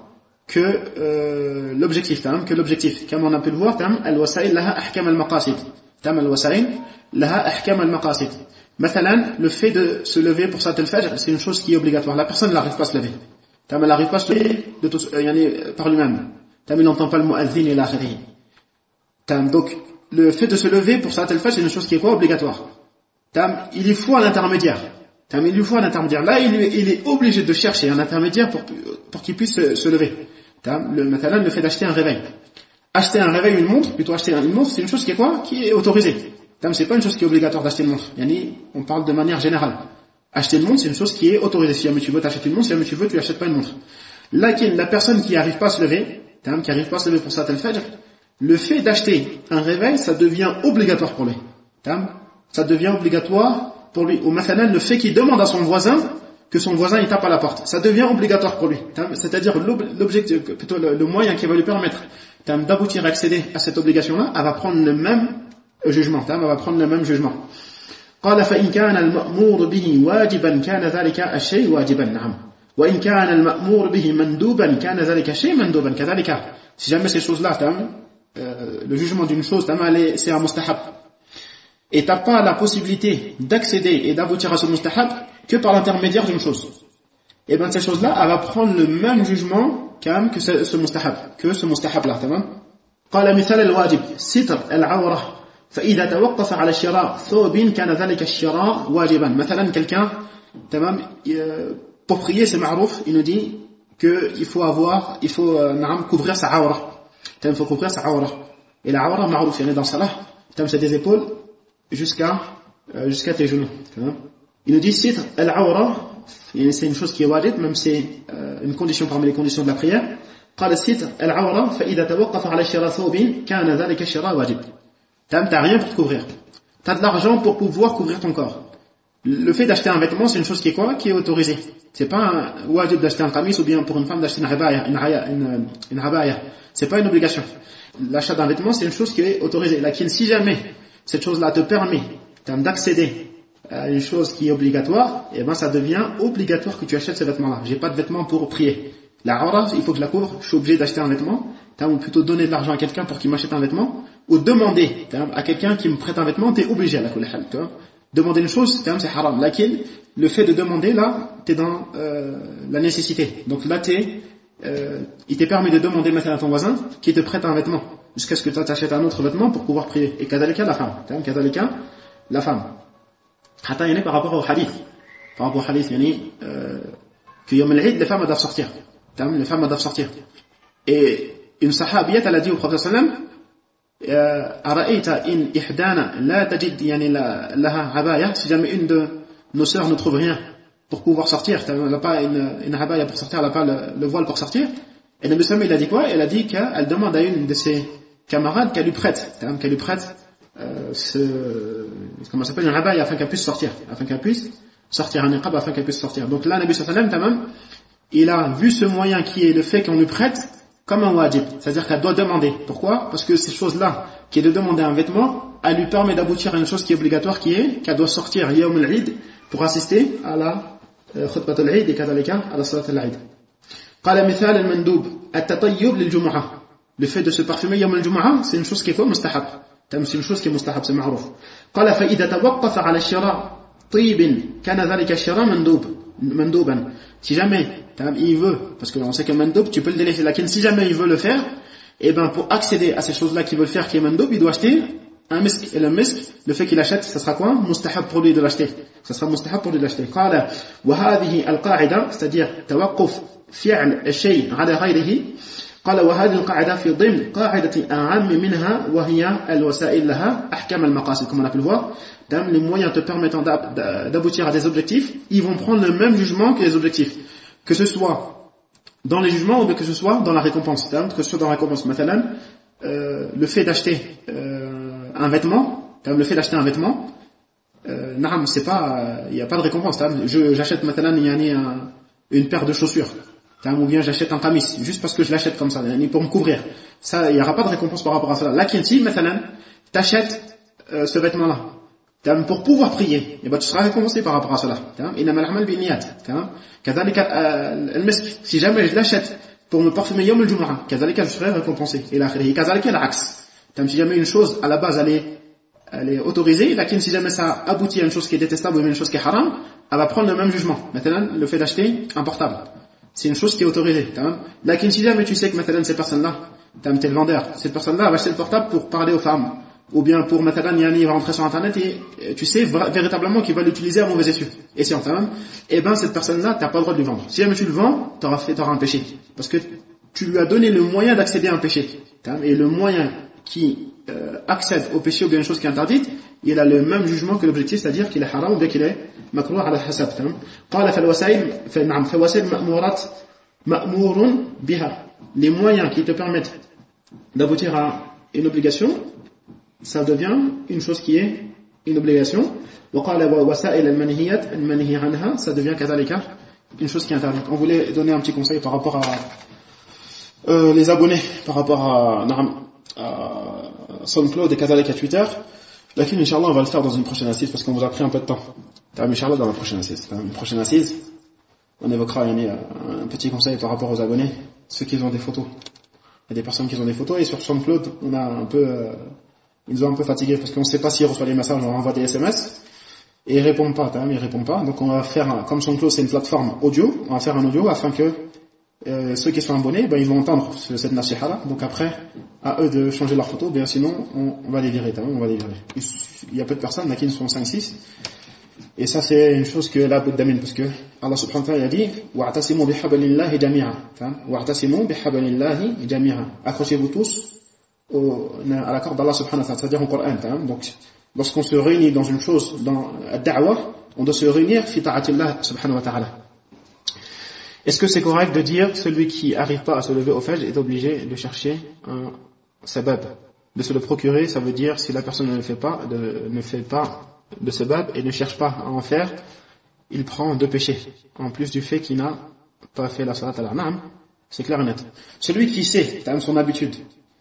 I: Que l'objectif, que l'objectif. Comme on a pu le voir, al-wasa'il laha ahkam al-maqasid. Al-wasa'il laha ahkam al-maqasid. Mathalan, le fait de se lever pour Salat al-Fajr, c'est une chose qui est obligatoire. La personne n'arrive pas à se lever. Elle n'arrive pas à se lever par lui-même. Il n'entend pas le mu'adhin et l'akhiri. Donc, le fait de se lever pour Salat al-Fajr, c'est une chose qui est quoi? Obligatoire. Il lui faut un intermédiaire. Il lui faut un intermédiaire. Là, il est obligé de chercher un intermédiaire pour qu'il puisse se lever. Le fait d'acheter un réveil. Acheter un réveil, une montre, plutôt acheter une montre, c'est une chose qui est quoi? Qui est autorisée. C'est pas une chose qui est obligatoire d'acheter une montre. On parle de manière générale. Acheter une montre, c'est une chose qui est autorisée. Si jamais tu veux t'acheter une montre, si jamais tu veux, tu n'achètes pas une montre. Là, la personne qui n'arrive pas à se lever, pour Salat al-Fajr, le fait d'acheter un réveil, ça devient obligatoire pour lui. Ça devient obligatoire pour lui. Ou maintenant, le fait qu'il demande à son voisin que son voisin il tape à la porte, ça devient obligatoire pour lui. C'est-à-dire l'objectif, plutôt le moyen qui va lui permettre d'aboutir à accéder à cette obligation-là, elle va prendre le même jugement. Elle va prendre le même jugement. قال فإن كان المأمور به واجبا كان ذلك الشيء واجبا نعم وإن كان المأمور به مندوبا كان ذلك الشيء مندوبا كذلك. Si jamais ces choses-là, le jugement d'une chose, c'est un mustahab, et t'as pas la possibilité d'accéder et d'aboutir à ce mustahab que par l'intermédiaire d'une chose, et bien cette chose-là, elle va prendre le même jugement que ce mustahab-là. قال مثال الواجب ستر العورة فإذا توقف على شراء ثوب كان ذلك الشراء واجبا. مثلا quelqu'un pour prier c'est ma'rouf, il nous dit qu'il faut couvrir sa awra. Il faut couvrir sa awra. Et la awra ma'rouf, dans salah, c'est des épaules jusqu'à tes genoux. Il nous dit sitr al-awra, c'est une chose qui est wajib, même c'est une condition parmi les conditions de la prière. قال الستر العورة فإذا توقف على شراء ثوب كان ذلك الشراء واجب. T'as rien pour te couvrir. T'as de l'argent pour pouvoir couvrir ton corps. Le fait d'acheter un vêtement, c'est une chose qui est quoi? Qui est autorisée. C'est pas un wajib d'acheter un qamis ou bien pour une femme d'acheter une habaya. C'est pas une obligation. L'achat d'un vêtement, c'est une chose qui est autorisée. Laquelle, si jamais cette chose-là te permet d'accéder à une chose qui est obligatoire, et ben ça devient obligatoire que tu achètes ce vêtement-là. J'ai pas de vêtement pour prier. La aura, il faut que je la couvre. Je suis obligé d'acheter un vêtement. Ou plutôt donner de l'argent à quelqu'un pour qu'il m'achète un vêtement, ou demander à quelqu'un qui me prête un vêtement, t'es obligé à la kulhal. Demander une chose, c'est haram. Laquelle, le fait de demander, là, t'es dans la nécessité. Donc là, il t'est permis de demander maintenant à ton voisin qui te prête un vêtement, jusqu'à ce que tu t'achètes un autre vêtement pour pouvoir prier. Et kadalika, la femme. La femme. Hatta yani par rapport au hadith. Par rapport au hadith, yani, que yom al-Eid, les femmes doivent sortir. Les femmes doivent sortir. Et une sahabiyat, elle a dit au prophète sallam, Ara'ayta in ihdana la tajid yani laha habaya, si jamais une de nos sœurs ne trouve rien pour pouvoir sortir, elle n'a pas une habaya pour sortir, elle n'a pas le voile pour sortir, et Nabi sallam il a dit quoi? Elle a dit qu'elle demande à une de ses camarades qu'elle lui prête comment ça s'appelle, une habaya afin qu'elle puisse sortir, un niqab afin qu'elle puisse sortir. Donc là Nabi sallam il a vu ce moyen qui est le fait qu'on lui prête comme un wajib, c'est-à-dire qu'elle doit demander. Pourquoi? Parce que ces choses-là, qui est de demander un vêtement, elle lui permet d'aboutir à une chose qui est obligatoire, qui est qu'elle doit sortir yawm al-Eid pour assister à la khutbat al-Eid et kadalika à la salat al-Eid. قال مثال المندوب التطيب للجمعة. Le fait de se parfumer yawm al-Jum'ah, c'est une chose qui est quoi? Mustahab. C'est une chose qui est mustahab, c'est ma'rouf. قال فإذا توقف على الشراء طيب كان ذلك الشراء مندوبا. Si jamais il veut, parce qu'on sait que mandoub, tu peux le délaisser, laquelle si jamais il veut le faire, et ben pour accéder à ces choses-là qu'il veut faire, qui est mandoub, il doit acheter un misk. Et le misk, le fait qu'il achète, ça sera quoi? Mustahab pour lui de l'acheter. Ça sera mustahab pour lui de l'acheter. قال وهذه القاعدة, c'est-à-dire توقف فعل الشيء على غيره. قال وهذه القاعدة في ضمن قاعدة أعم منها وهي الوسائل لها أحكام المقاصد. Comme on a pu le voir, les moyens te permettant d'aboutir à des objectifs, ils vont prendre le même jugement que les objectifs. Que ce soit dans les jugements ou que ce soit dans la récompense. Que ce soit dans la récompense. Mathalan, le fait d'acheter un vêtement, Le fait d'acheter un vêtement, c'est pas, il n'y a pas de récompense. J'achète maintenant une paire de chaussures, ou bien j'achète un kamis, juste parce que je l'achète comme ça, pour me couvrir. Ça, il n'y aura pas de récompense par rapport à cela. Là, si maintenant t'achètes ce vêtement-là, pour pouvoir prier, et tu seras récompensé par rapport à cela. Si jamais je l'achète pour me parfumer yom al-jumu'ah, je serai récompensé. Et si jamais une chose à la base elle est autorisée, si jamais ça aboutit à une chose qui est détestable ou une chose qui est haram, elle va prendre le même jugement. Maintenant, le fait d'acheter un portable, c'est une chose qui est autorisée. Si jamais tu sais que maintenant cette personne-là, t'es le vendeur, cette personne-là va acheter le portable pour parler aux femmes, ou bien pour maintenant il va rentrer sur internet et tu sais véritablement qu'il va l'utiliser à mauvais escient, et ben cette personne-là, t'as pas le droit de lui vendre. Si jamais tu le vends, t'auras un péché, parce que tu lui as donné le moyen d'accéder à un péché, et le moyen qui accède au péché ou bien une chose qui est interdite, il a le même jugement que l'objectif, c'est-à-dire qu'il est haram ou bien qu'il est makruh ala hasab. قال فالوسائل مأمورات مأمور بها. Les moyens qui te permettent d'aboutir à une obligation, ça devient une chose qui est une obligation. وقال وسائل المنهيات المنهي عنها, ça devient كذلك une chose qui est interdite. On voulait donner un petit conseil par rapport à les abonnés, par rapport à SoundCloud et كذلك Twitter. Lakin, Inch'Allah, on va le faire dans une prochaine assise parce qu'on vous a pris un peu de temps. Inch'Allah, dans la prochaine assise. Une prochaine assise, on évoquera un petit conseil par rapport aux abonnés, ceux qui ont des photos. Il y a des personnes qui ont des photos et sur SoundCloud, on a un peu, ils nous ont un peu fatigués parce qu'on ne sait pas s'ils reçoivent les messages, on envoie des SMS et ils répondent pas, Donc on va faire, comme SoundCloud c'est une plateforme audio, on va faire un audio afin que ceux qui sont abonnés, ils vont entendre cette nasiha là. Donc après, à eux de changer leur photo, bien sinon on va les virer, Il y a peu de personnes, là qui sont 5-6, et ça c'est une chose que la d'amin, parce que Allah subhanahu wa ta'ala a dit wa'tasimu bihablillahi jami'a, wa'tasimu bihablillahi jami'a, accrochez-vous tous à la corde d'Allah subhanahu wa ta'ala, c'est-à-dire au Coran. Donc lorsqu'on se réunit dans une chose, dans ad-da'wa, on doit se réunir fi ta'atillah subhanahu wa ta'ala. Est-ce que c'est correct de dire celui qui n'arrive pas à se lever au fajr est obligé de chercher un sabab, de se le procurer? Ça veut dire si la personne ne fait pas de sabab et ne cherche pas à en faire, il prend 2 péchés, en plus du fait qu'il n'a pas fait la salat al-an'am. C'est clair et net. Celui qui sait, son habitude,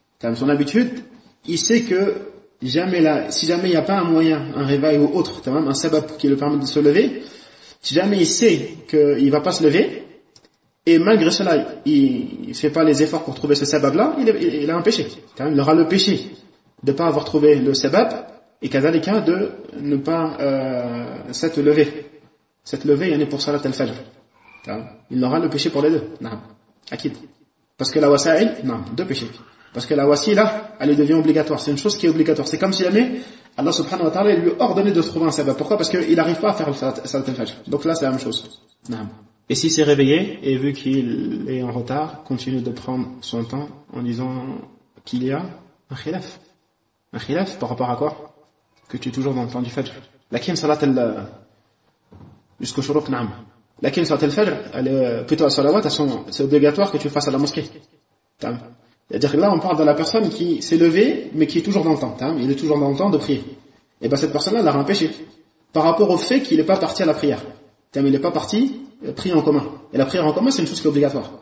I: il sait que si jamais il n'y a pas un moyen, un réveil ou autre, un sabab qui le permet de se lever, si jamais il sait qu'il ne va pas se lever, et malgré cela, il ne fait pas les efforts pour trouver ce sabab-là, il a un péché. Il aura le péché de ne pas avoir trouvé le sabab, et kadhalika de ne pas s'être levé. Cette levée, il y en a pour salat al-fajr. Il aura le péché pour les deux. Akid. Parce que la wasa'il, 2 péchés. Parce que la wasila, elle devient obligatoire. C'est une chose qui est obligatoire. C'est comme si jamais Allah subhanahu wa ta'ala lui ordonnait de trouver un sabab. Pourquoi? Parce qu'il n'arrive pas à faire le salat al-fajr. Donc là, c'est la même chose. Et s'il s'est réveillé et vu qu'il est en retard, continue de prendre son temps en disant qu'il y a un khilaf. Un khilaf par rapport à quoi? Que tu es toujours dans le temps du fajr. Lakin salat jusqu'au shuruq, na'am. Lakin salat al-fajr, elle est plutôt à salawat, c'est obligatoire que tu fasses à la mosquée. C'est-à-dire que là, on parle de la personne qui s'est levée, mais qui est toujours dans le temps. Il est toujours dans le temps de prier. Et cette personne-là, elle a un péché. Par rapport au fait qu'il n'est pas parti à la prière. Il n'est pas parti prier en commun. Et la prière en commun, c'est une chose qui est obligatoire.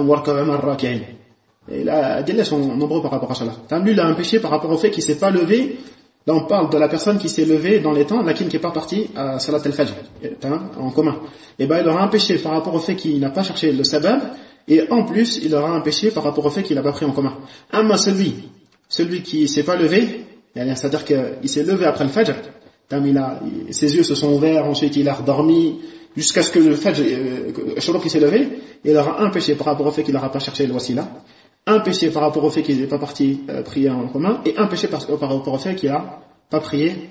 I: Et là, les adillahs sont nombreux par rapport à cela. Lui, il a un péché par rapport au fait qu'il ne s'est pas levé. Là, on parle de la personne qui s'est levée dans les temps, qui n'est pas partie à Salat al-Fajr, en commun. Et il aura un péché par rapport au fait qu'il n'a pas cherché le sabab, et en plus, il aura un péché par rapport au fait qu'il n'a pas pris en commun. Celui qui ne s'est pas levé, c'est-à-dire qu'il s'est levé après le Fajr, ses yeux se sont ouverts, ensuite il a redormi, jusqu'à ce que le Fajr, qui s'est levé, il aura un péché par rapport au fait qu'il n'aura pas cherché le wasila, un péché par rapport au fait qu'il n'est pas parti prier en commun, et un péché par rapport au fait qu'il n'a pas prié,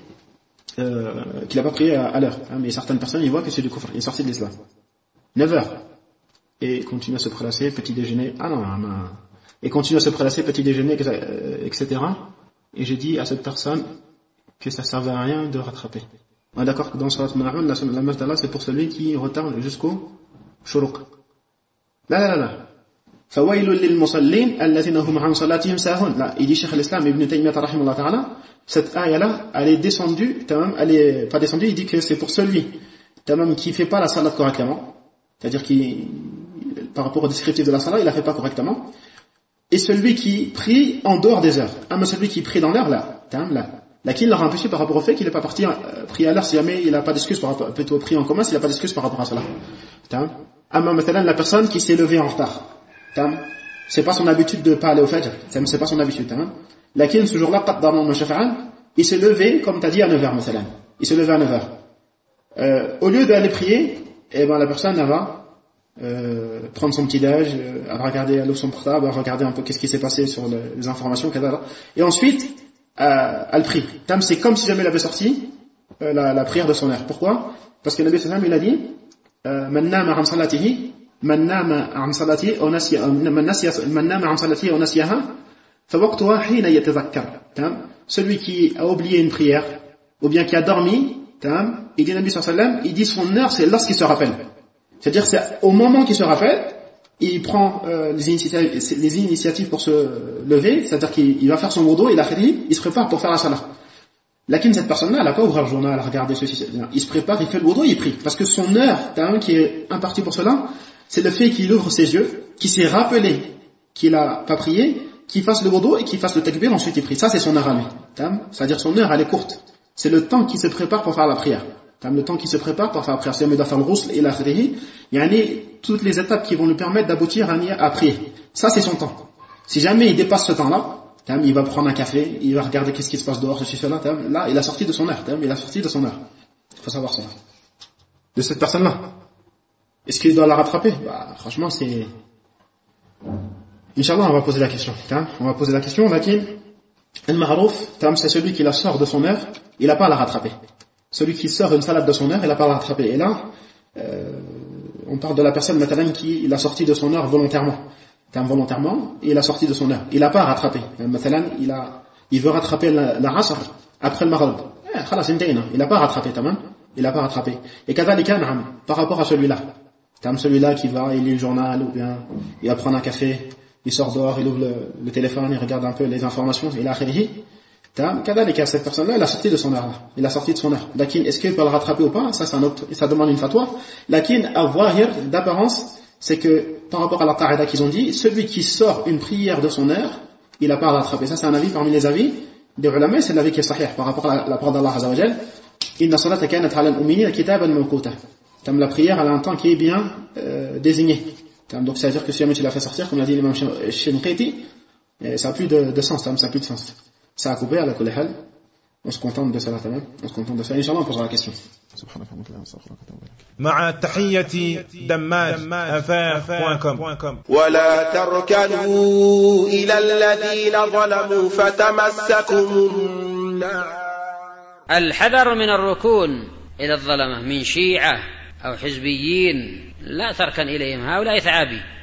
I: à l'heure. Mais certaines personnes, ils voient que c'est du kufr, il est sorti de l'islam. 9h. Et continue à se prélasser, petit déjeuner, et continue à se prélasser, petit déjeuner, etc. Et j'ai dit à cette personne que ça servait à rien de rattraper. On est d'accord que dans Surat Al-Ma'un, la masdala, c'est pour celui qui retarde jusqu'au shuruq. Là.
F: فويل للمصلين الذين هم عن صلاتهم ساهون. Là, il dit Cheikh al-Islam Ibn Taymiyyah rahimahullah ta'ala, cette ayah-là, elle est descendue, elle est pas descendue, il dit que c'est pour celui qui fait pas la salat correctement, c'est-à-dire qui, par rapport au descriptif de la salat, il la fait pas correctement, et celui qui prie en dehors des heures. Mais celui qui prie dans l'heure, là, qui l'aura empêché par rapport au fait qu'il n'est pas parti prier à l'heure si jamais il n'a pas d'excuse par rapport, plutôt prier en commun s'il n'a pas d'excuse par rapport à cela. Maintenant, la personne qui s'est levée en retard, c'est pas son habitude de pas aller au Fajr, c'est pas son habitude. Laquelle ce jour-là, il s'est levé, comme tu as dit, à 9h, il s'est levé à 9h. Au lieu d'aller prier, la personne elle va prendre son petit-déj, elle va regarder, elle ouvre son portable, elle va regarder un peu qu'est-ce qui s'est passé sur les informations, etc. Et ensuite, elle prie. C'est comme si jamais elle avait sorti la prière de son heure. Pourquoi? Parce que le Nabi sallallahu alayhi wa sallam, il a dit Man nama an salatihi, man nama an salatihi wa nasiyaha, fa waqtuha hina yatadhakkar. Celui qui a oublié une prière, ou bien qui a dormi, il dit Nabi sallallahu alayhi wa sallam, il dit son heure, c'est lorsqu'il se rappelle. C'est-à-dire c'est au moment qu'il se rappelle, il prend les initiatives pour se lever, c'est-à-dire qu'il va faire son wudu, il se prépare pour faire la salat. Lakin cette personne-là, elle n'a pas ouvert le journal, elle a regardé ceci, il se prépare, il fait le wudu, il prie. Parce que son heure, qui est impartie pour cela, c'est le fait qu'il ouvre ses yeux, qu'il s'est rappelé qu'il n'a pas prié, qu'il fasse le wudu et qu'il fasse le takbir, ensuite il prie. Ça c'est son heure à lui. C'est-à-dire son heure, elle est courte. C'est le temps qu'il se prépare pour faire la prière. Le temps qu'il se prépare pour faire la prière. C'est-à-dire, il doit faire le ghusl et l'akhrihi. Il y a toutes les étapes qui vont lui permettre d'aboutir à prier. Ça c'est son temps. Si jamais il dépasse ce temps-là, il va prendre un café, il va regarder qu'est-ce qui se passe dehors, ceci, cela, là, il a sorti de son heure, il a sorti de son heure. Il faut savoir ça. De cette personne-là. Est-ce qu'il doit la rattraper? Franchement, c'est... Inch'Allah, on va poser la question. On va poser la question, lakin, al-ma'rouf, c'est celui qui la sort de son heure, il n'a pas à la rattraper. Celui qui sort une salade de son heure, il n'a pas à la rattraper. Et là, on parle de la personne, maintenant, qui l'a sorti de son heure volontairement. Volontairement, il a sorti de son heure. Il n'a pas à rattraper. Il veut rattraper la asr après le maghrib. Il n'a pas à rattraper, il n'a pas à rattraper. Et kadhalika, par rapport à celui-là. Celui-là qui va, il lit le journal, ou bien il va prendre un café, il sort dehors, il ouvre le téléphone, il regarde un peu les informations, il a akhirihi. Kadhalika, cette personne-là, elle a sorti de son heure. Il a sorti de son heure. Lakin, est-ce qu'il peut le rattraper ou pas? Ça, c'est un autre, ça demande une fatwa. Lakin, à d'apparence, c'est que, par rapport à la ta'ida qu'ils ont dit, celui qui sort une prière de son heure, il n'a pas à rattraper. Ça, c'est un avis parmi les avis des ulama, c'est l'avis qui est sahih par rapport à la parole d'Allah Azza wa Jal. Inna salata kanat ala al-ummiyina kitaban mawquta. La prière, elle a un temps qui est bien désigné. Donc, ça veut dire que si jamais tu l'as fait sortir, comme l'a dit l'imam Shinqiti, ça n'a plus de sens, ça n'a plus de sens. Ça a coupé à la kulihal. On se contente de ça, on se contente de ça. Inch'Allah, on posera la question.
H: مع تحية دماج@affaires.com.
J: ولا تركنوا إلى الذين ظلموا فتمسكم النار.
B: الحذر من الركون إلى الظلمة من شيعة أو حزبيين، لا تركن إليهم، هؤلاء ثعابي.